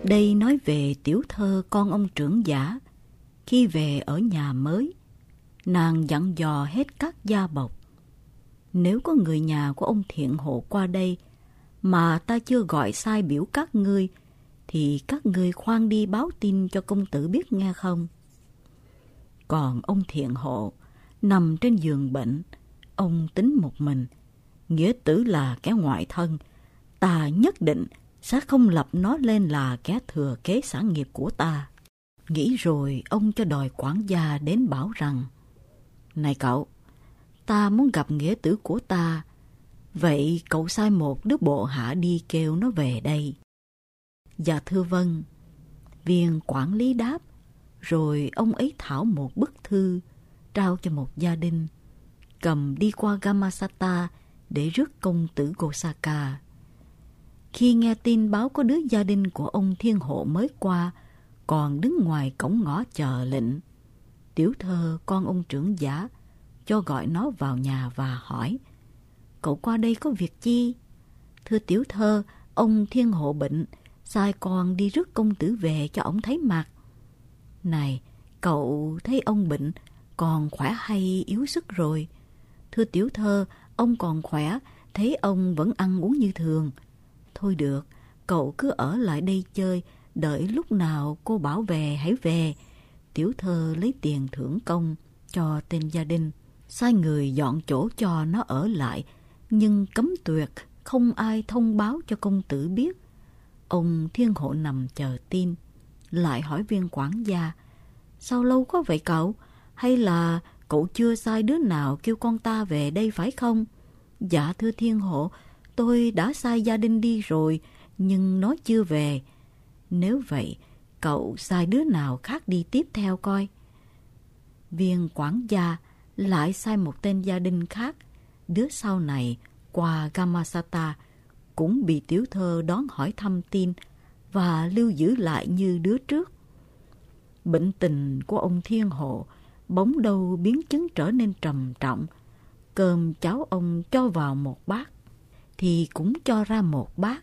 Đây nói về tiểu thơ con ông trưởng giả. Khi về ở nhà mới, nàng dặn dò hết các gia bộc: nếu có người nhà của ông Thiện Hộ qua đây mà ta chưa gọi sai biểu các ngươi, thì các ngươi khoan đi báo tin cho công tử biết nghe không. Còn ông Thiện Hộ nằm trên giường bệnh, ông tính một mình, nghĩa tử là kẻ ngoại thân, ta nhất định sẽ không lập nó lên là kẻ thừa kế sản nghiệp của ta. Nghĩ rồi ông cho đòi quản gia đến bảo rằng: này cậu, ta muốn gặp nghĩa tử của ta, vậy cậu sai một đứa bộ hạ đi kêu nó về đây. Dạ thưa vâng. Viên quản lý đáp, rồi ông ấy thảo một bức thư, trao cho một gia đình, cầm đi qua Gamasata để rước công tử Gosaka. Khi nghe tin báo có đứa gia đình của ông Thiên Hộ mới qua, còn đứng ngoài cổng ngõ chờ lệnh, tiểu thơ con ông trưởng giả cho gọi nó vào nhà và hỏi: cậu qua đây có việc chi? Thưa tiểu thơ, ông Thiên Hộ bệnh, sai con đi rước công tử về cho ông thấy mặt. Này, cậu thấy ông bệnh còn khỏe hay yếu sức rồi? Thưa tiểu thơ, ông còn khỏe, thấy ông vẫn ăn uống như thường. Thôi được, cậu cứ ở lại đây chơi, đợi lúc nào cô bảo về hãy về. Tiểu thơ lấy tiền thưởng công cho tên gia đình, sai người dọn chỗ cho nó ở lại, nhưng cấm tuyệt không ai thông báo cho công tử biết. Ông Thiên Hộ nằm chờ tin, lại hỏi viên quản gia: sao lâu có vậy cậu? Hay là cậu chưa sai đứa nào kêu con ta về đây phải không? Dạ thưa Thiên Hộ, tôi đã sai gia đình đi rồi, nhưng nó chưa về. Nếu vậy, cậu sai đứa nào khác đi tiếp theo coi. Viên quản gia lại sai một tên gia đình khác. Đứa sau này qua Gamasata cũng bị tiểu thơ đón hỏi thăm tin và lưu giữ lại như đứa trước. Bệnh tình của ông Thiên Hộ bỗng đâu biến chứng trở nên trầm trọng. Cơm cháo ông cho vào một bát thì cũng cho ra một bát.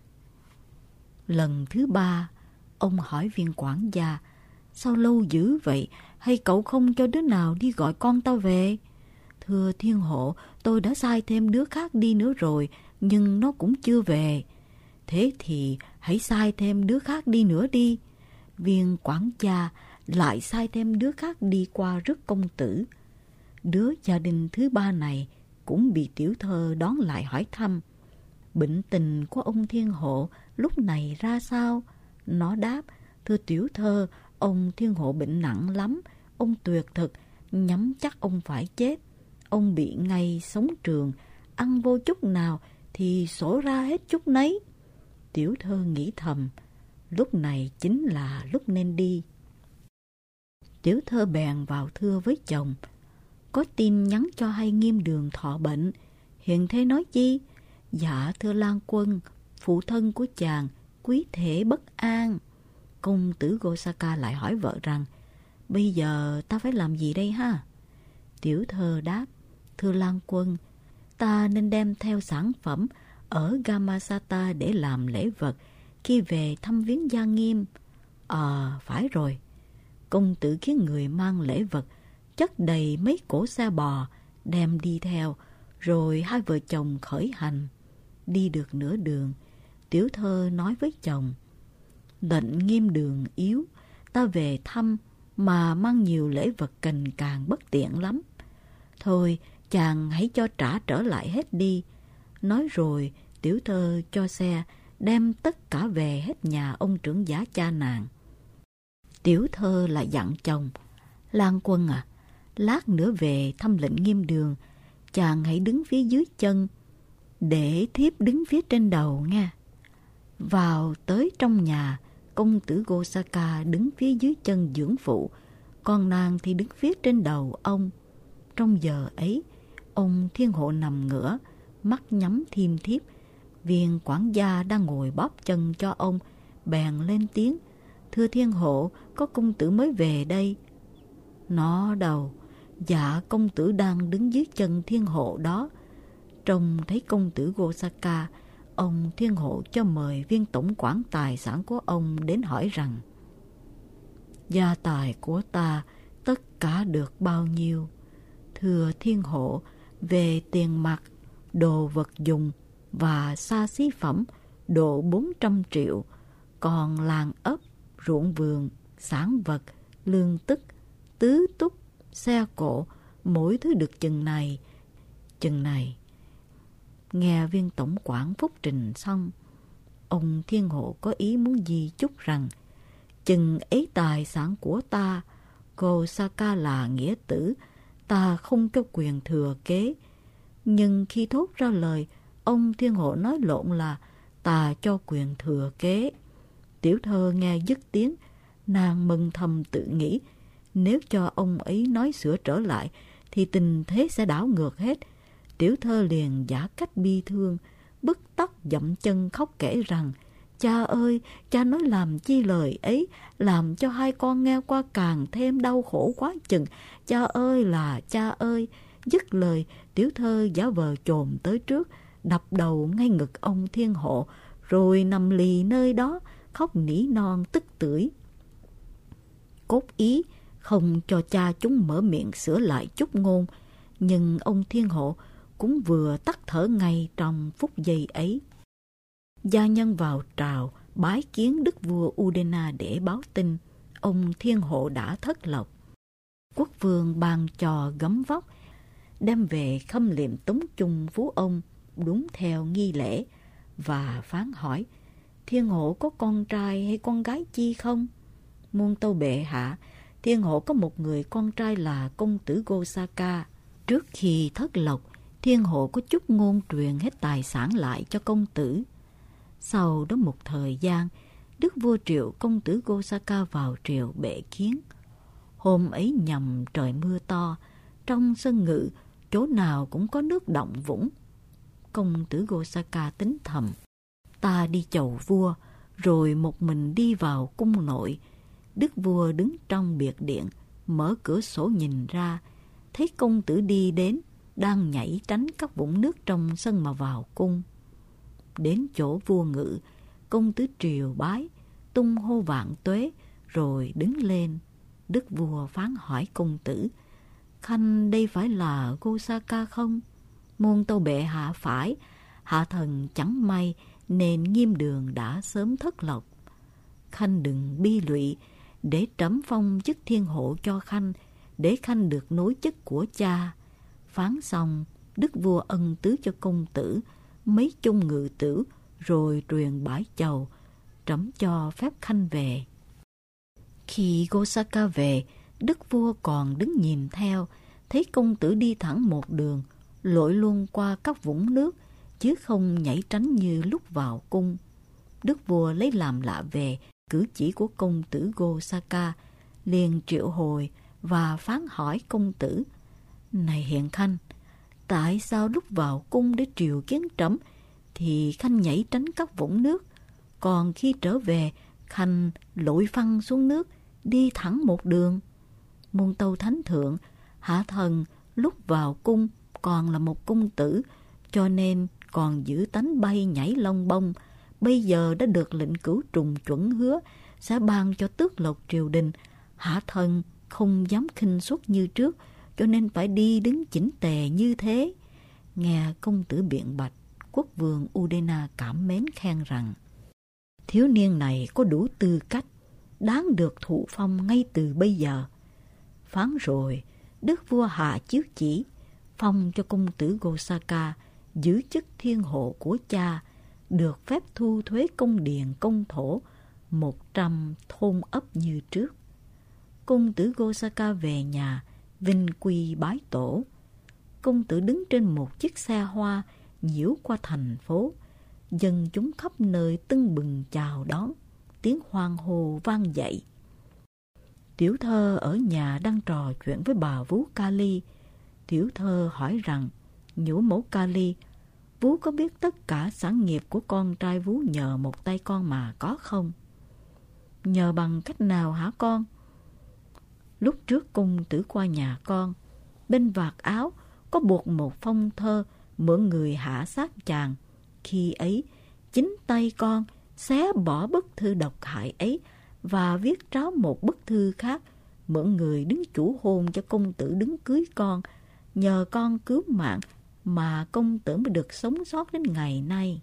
Lần thứ ba, ông hỏi viên quản gia: sao lâu dữ vậy, hay cậu không cho đứa nào đi gọi con tao về? Thưa Thiên Hộ, tôi đã sai thêm đứa khác đi nữa rồi, nhưng nó cũng chưa về. Thế thì hãy sai thêm đứa khác đi nữa đi. Viên quản gia lại sai thêm đứa khác đi qua rước công tử. Đứa gia đình thứ ba này cũng bị tiểu thơ đón lại hỏi thăm: bệnh tình của ông Thiên Hộ lúc này ra sao? Nó đáp: thưa tiểu thơ, ông Thiên Hộ bệnh nặng lắm, ông tuyệt thực, nhắm chắc ông phải chết. Ông bị ngay sống trường, ăn vô chút nào thì sổ ra hết chút nấy. Tiểu thơ nghĩ thầm, lúc này chính là lúc nên đi. Tiểu thơ bèn vào thưa với chồng: có tin nhắn cho hay Nghiêm Đường thọ bệnh, hiện thế nói chi? Dạ thưa Lan Quân, phụ thân của chàng quý thể bất an. Công tử Gosaka lại hỏi vợ rằng: bây giờ ta phải làm gì đây ha? Tiểu thơ đáp: thưa Lan Quân, ta nên đem theo sản phẩm ở Gamasata để làm lễ vật khi về thăm viếng gia Nghiêm. Ờ, à, phải rồi. Công tử khiến người mang lễ vật chất đầy mấy cỗ xe bò đem đi theo, rồi hai vợ chồng khởi hành. Đi được nửa đường, tiểu thơ nói với chồng: lệnh Nghiêm Đường yếu, ta về thăm mà mang nhiều lễ vật cành càng bất tiện lắm. Thôi chàng hãy cho trả trở lại hết đi. Nói rồi tiểu thơ cho xe đem tất cả về hết nhà ông trưởng giả cha nàng. Tiểu thơ lại dặn chồng: Lan Quân à, lát nữa về thăm lệnh Nghiêm Đường, chàng hãy đứng phía dưới chân, để thiếp đứng phía trên đầu nghe. Vào tới trong nhà, công tử Gosaka đứng phía dưới chân dưỡng phụ, còn nàng thì đứng phía trên đầu ông. Trong giờ ấy, ông Thiên Hộ nằm ngửa, mắt nhắm thiêm thiếp. Viên quản gia đang ngồi bóp chân cho ông, bèn lên tiếng: thưa Thiên Hộ, có công tử mới về đây. Nó đâu? Dạ công tử đang đứng dưới chân Thiên Hộ đó. Trông thấy công tử Gosaka, Ông thiên hộ cho mời viên tổng quản tài sản của ông đến hỏi rằng: gia tài của ta tất cả được bao nhiêu? Thưa thiên hộ, về tiền mặt, đồ vật dùng và xa xí phẩm độ bốn trăm triệu, còn làng ấp, ruộng vườn, sản vật, lương tức, tứ túc, xe cộ, mỗi thứ được chừng này, chừng này. Nghe viên tổng quản phúc trình xong, ông thiên hộ có ý muốn di chúc rằng: chừng ấy tài sản của ta, Gosaka là nghĩa tử, ta không có quyền thừa kế. Nhưng khi thốt ra lời, ông thiên hộ nói lộn là ta cho quyền thừa kế. Tiểu thơ nghe dứt tiếng, nàng mừng thầm tự nghĩ, nếu cho ông ấy nói sửa trở lại thì tình thế sẽ đảo ngược hết. Tiểu thơ liền giả cách bi thương, bứt tóc dậm chân khóc kể rằng: cha ơi, cha nói làm chi lời ấy, làm cho hai con nghe qua càng thêm đau khổ quá chừng. Cha ơi là cha ơi. Dứt lời, tiểu thơ giả vờ chồm tới trước, đập đầu ngay ngực ông thiên hộ, rồi nằm lì nơi đó khóc nỉ non tức tưởi. Cốt ý không cho cha chúng mở miệng sửa lại chút ngôn, nhưng ông thiên hộ cũng vừa tắt thở ngay trong phút giây ấy. Gia nhân vào trào bái kiến đức vua Udena để báo tin ông thiên hộ đã thất lộc. Quốc vương ban trò gấm vóc, đem về khâm liệm tống chung phú ông đúng theo nghi lễ, và phán hỏi: thiên hộ có con trai hay con gái chi không? Muôn tâu bệ hạ, thiên hộ có một người con trai là công tử Gosaka. Trước khi thất lộc, thiên hộ có chút ngôn truyền hết tài sản lại cho công tử. Sau đó một thời gian, đức vua triệu công tử Gosaka vào triều bệ kiến. Hôm ấy nhằm trời mưa to, trong sân ngự chỗ nào cũng có nước động vũng. Công tử Gosaka tính thầm: ta đi chầu vua, rồi một mình đi vào cung nội. Đức vua đứng trong biệt điện, mở cửa sổ nhìn ra, thấy công tử đi đến, đang nhảy tránh các vũng nước trong sân mà vào cung. Đến chỗ vua ngự, công tử triều bái, tung hô vạn tuế, rồi đứng lên. Đức vua phán hỏi công tử: khanh đây phải là Gosaka không? Muôn tâu bệ hạ phải, hạ thần chẳng may nên nghiêm đường đã sớm thất lộc. Khanh đừng bi lụy, để trẫm phong chức thiên hộ cho khanh, để khanh được nối chức của cha. Phán xong, đức vua ân tứ cho công tử mấy chung ngự tử, rồi truyền bãi chầu, trẫm cho phép khanh về. Khi Gosaka về, đức vua còn đứng nhìn theo, thấy công tử đi thẳng một đường, lội luôn qua các vũng nước, chứ không nhảy tránh như lúc vào cung. Đức vua lấy làm lạ về cử chỉ của công tử Gosaka, liền triệu hồi và phán hỏi công tử: này hiện khanh, tại sao lúc vào cung để triều kiến trẫm thì khanh nhảy tránh các vũng nước, còn khi trở về khanh lội phăng xuống nước, đi thẳng một đường? Muôn tâu thánh thượng, hạ thần lúc vào cung còn là một cung tử, cho nên còn giữ tánh bay nhảy lông bông. Bây giờ đã được lệnh cửu trùng chuẩn hứa sẽ ban cho tước lộc triều đình, hạ thần không dám khinh suất như trước, cho nên phải đi đứng chỉnh tề như thế. Nghe công tử biện bạch, quốc vương Udena cảm mến khen rằng: thiếu niên này có đủ tư cách, đáng được thụ phong ngay từ bây giờ. Phán rồi, đức vua hạ chiếu chỉ, phong cho công tử Gosaka giữ chức thiên hộ của cha, được phép thu thuế công điền công thổ một trăm thôn ấp như trước. Công tử Gosaka về nhà, vinh quy bái tổ. Công tử đứng trên một chiếc xe hoa nhiễu qua thành phố, dân chúng khắp nơi tưng bừng chào đón, tiếng hoan hô vang dậy. Tiểu thơ ở nhà đang trò chuyện với bà vú Kali. Tiểu thơ hỏi rằng: nhũ mẫu Kali, vú có biết tất cả sản nghiệp của con trai vú nhờ một tay con mà có không? Nhờ bằng cách nào hả con? Lúc trước công tử qua nhà con, bên vạt áo có buộc một phong thơ mượn người hạ sát chàng. Khi ấy chính tay con xé bỏ bức thư độc hại ấy và viết tráo một bức thư khác, mượn người đứng chủ hôn cho công tử đứng cưới con. Nhờ con cứu mạng mà công tử mới được sống sót đến ngày nay.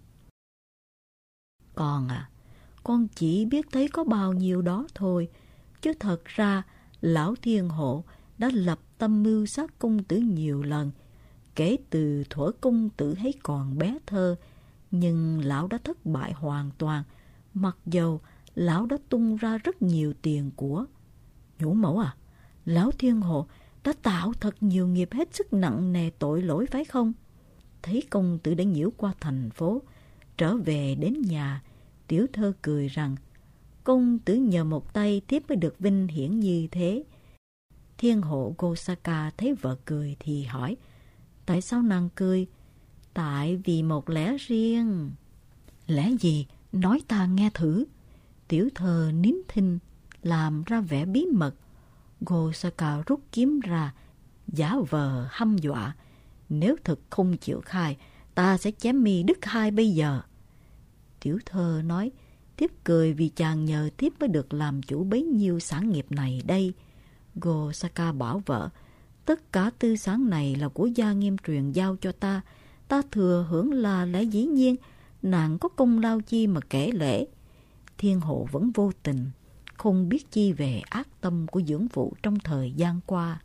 Con à, con chỉ biết thấy có bao nhiêu đó thôi, chứ thật ra lão thiên hộ đã lập tâm mưu sát công tử nhiều lần, kể từ thuở công tử ấy còn bé thơ. Nhưng lão đã thất bại hoàn toàn, mặc dầu lão đã tung ra rất nhiều tiền của. Nhũ mẫu à, lão thiên hộ đã tạo thật nhiều nghiệp hết sức nặng nề tội lỗi phải không? Thấy công tử đã nhiễu qua thành phố, trở về đến nhà, tiểu thơ cười rằng công tử nhờ một tay thiếp mới được vinh hiển như thế. Thiên hộ Gosaka thấy vợ cười thì hỏi, tại sao nàng cười? Tại vì một lẽ riêng. Lẽ gì? Nói ta nghe thử. Tiểu thơ nín thinh, làm ra vẻ bí mật. Gosaka rút kiếm ra, giả vờ hăm dọa. Nếu thực không chịu khai, ta sẽ chém mi đứt hai bây giờ. Tiểu thơ nói, thiếp cười vì chàng nhờ thiếp mới được làm chủ bấy nhiêu sản nghiệp này đây. Gosaka bảo vợ, tất cả tư sản này là của gia nghiêm truyền giao cho ta. Ta thừa hưởng là lẽ dĩ nhiên, nàng có công lao chi mà kể lễ. Thiên hộ vẫn vô tình, không biết chi về ác tâm của dưỡng phụ trong thời gian qua.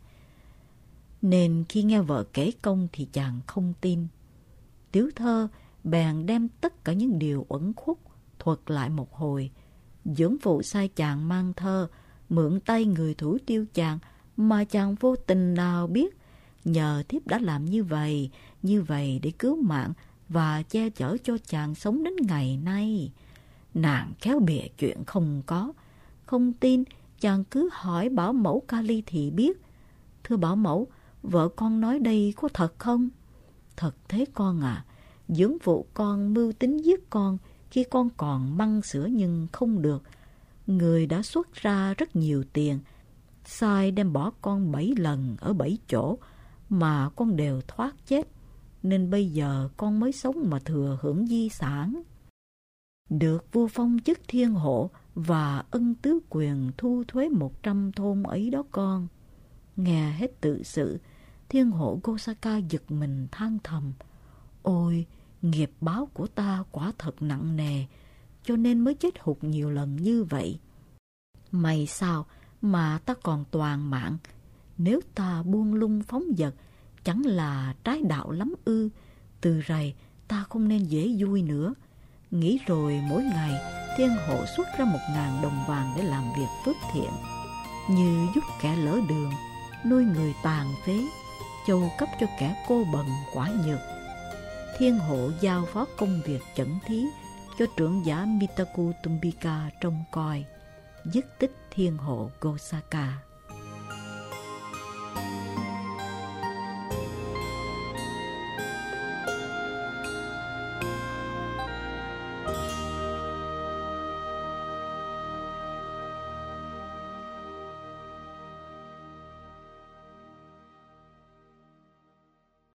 Nên khi nghe vợ kể công thì chàng không tin. Tiểu thơ bèn đem tất cả những điều uẩn khuất thuật lại một hồi. Dưỡng phụ sai chàng mang thơ, mượn tay người thủ tiêu chàng mà chàng vô tình nào biết. Nhờ thiếp đã làm như vậy, như vậy để cứu mạng và che chở cho chàng sống đến ngày nay. Nàng khéo bịa chuyện không có. Không tin, chàng cứ hỏi bảo mẫu Kali thì biết. Thưa bảo mẫu, vợ con nói đây có thật không? Thật thế con à. Dưỡng phụ con mưu tính giết con khi con còn măng sữa nhưng không được. Người đã xuất ra rất nhiều tiền, sai đem bỏ con bảy lần ở bảy chỗ mà con đều thoát chết. Nên bây giờ con mới sống mà thừa hưởng di sản. Được vua phong chức thiên hộ và ân tứ quyền thu thuế một trăm thôn ấy đó con. Nghe hết tự sự, thiên hộ Gosaka giật mình than thầm. Ôi, nghiệp báo của ta quả thật nặng nề, cho nên mới chết hụt nhiều lần như vậy. May sao mà ta còn toàn mạng. Nếu ta buông lung phóng dật, chẳng là trái đạo lắm ư. Từ rày ta không nên dễ vui nữa. Nghĩ rồi mỗi ngày thiên hộ xuất ra một ngàn đồng vàng để làm việc phước thiện, như giúp kẻ lỡ đường, nuôi người tàn phế, châu cấp cho kẻ cô bần quả nhược. Thiên hộ giao phó công việc chẩn thí cho trưởng giả Mitaku Tumbika trông coi. Dứt tích thiên hộ Gosaka.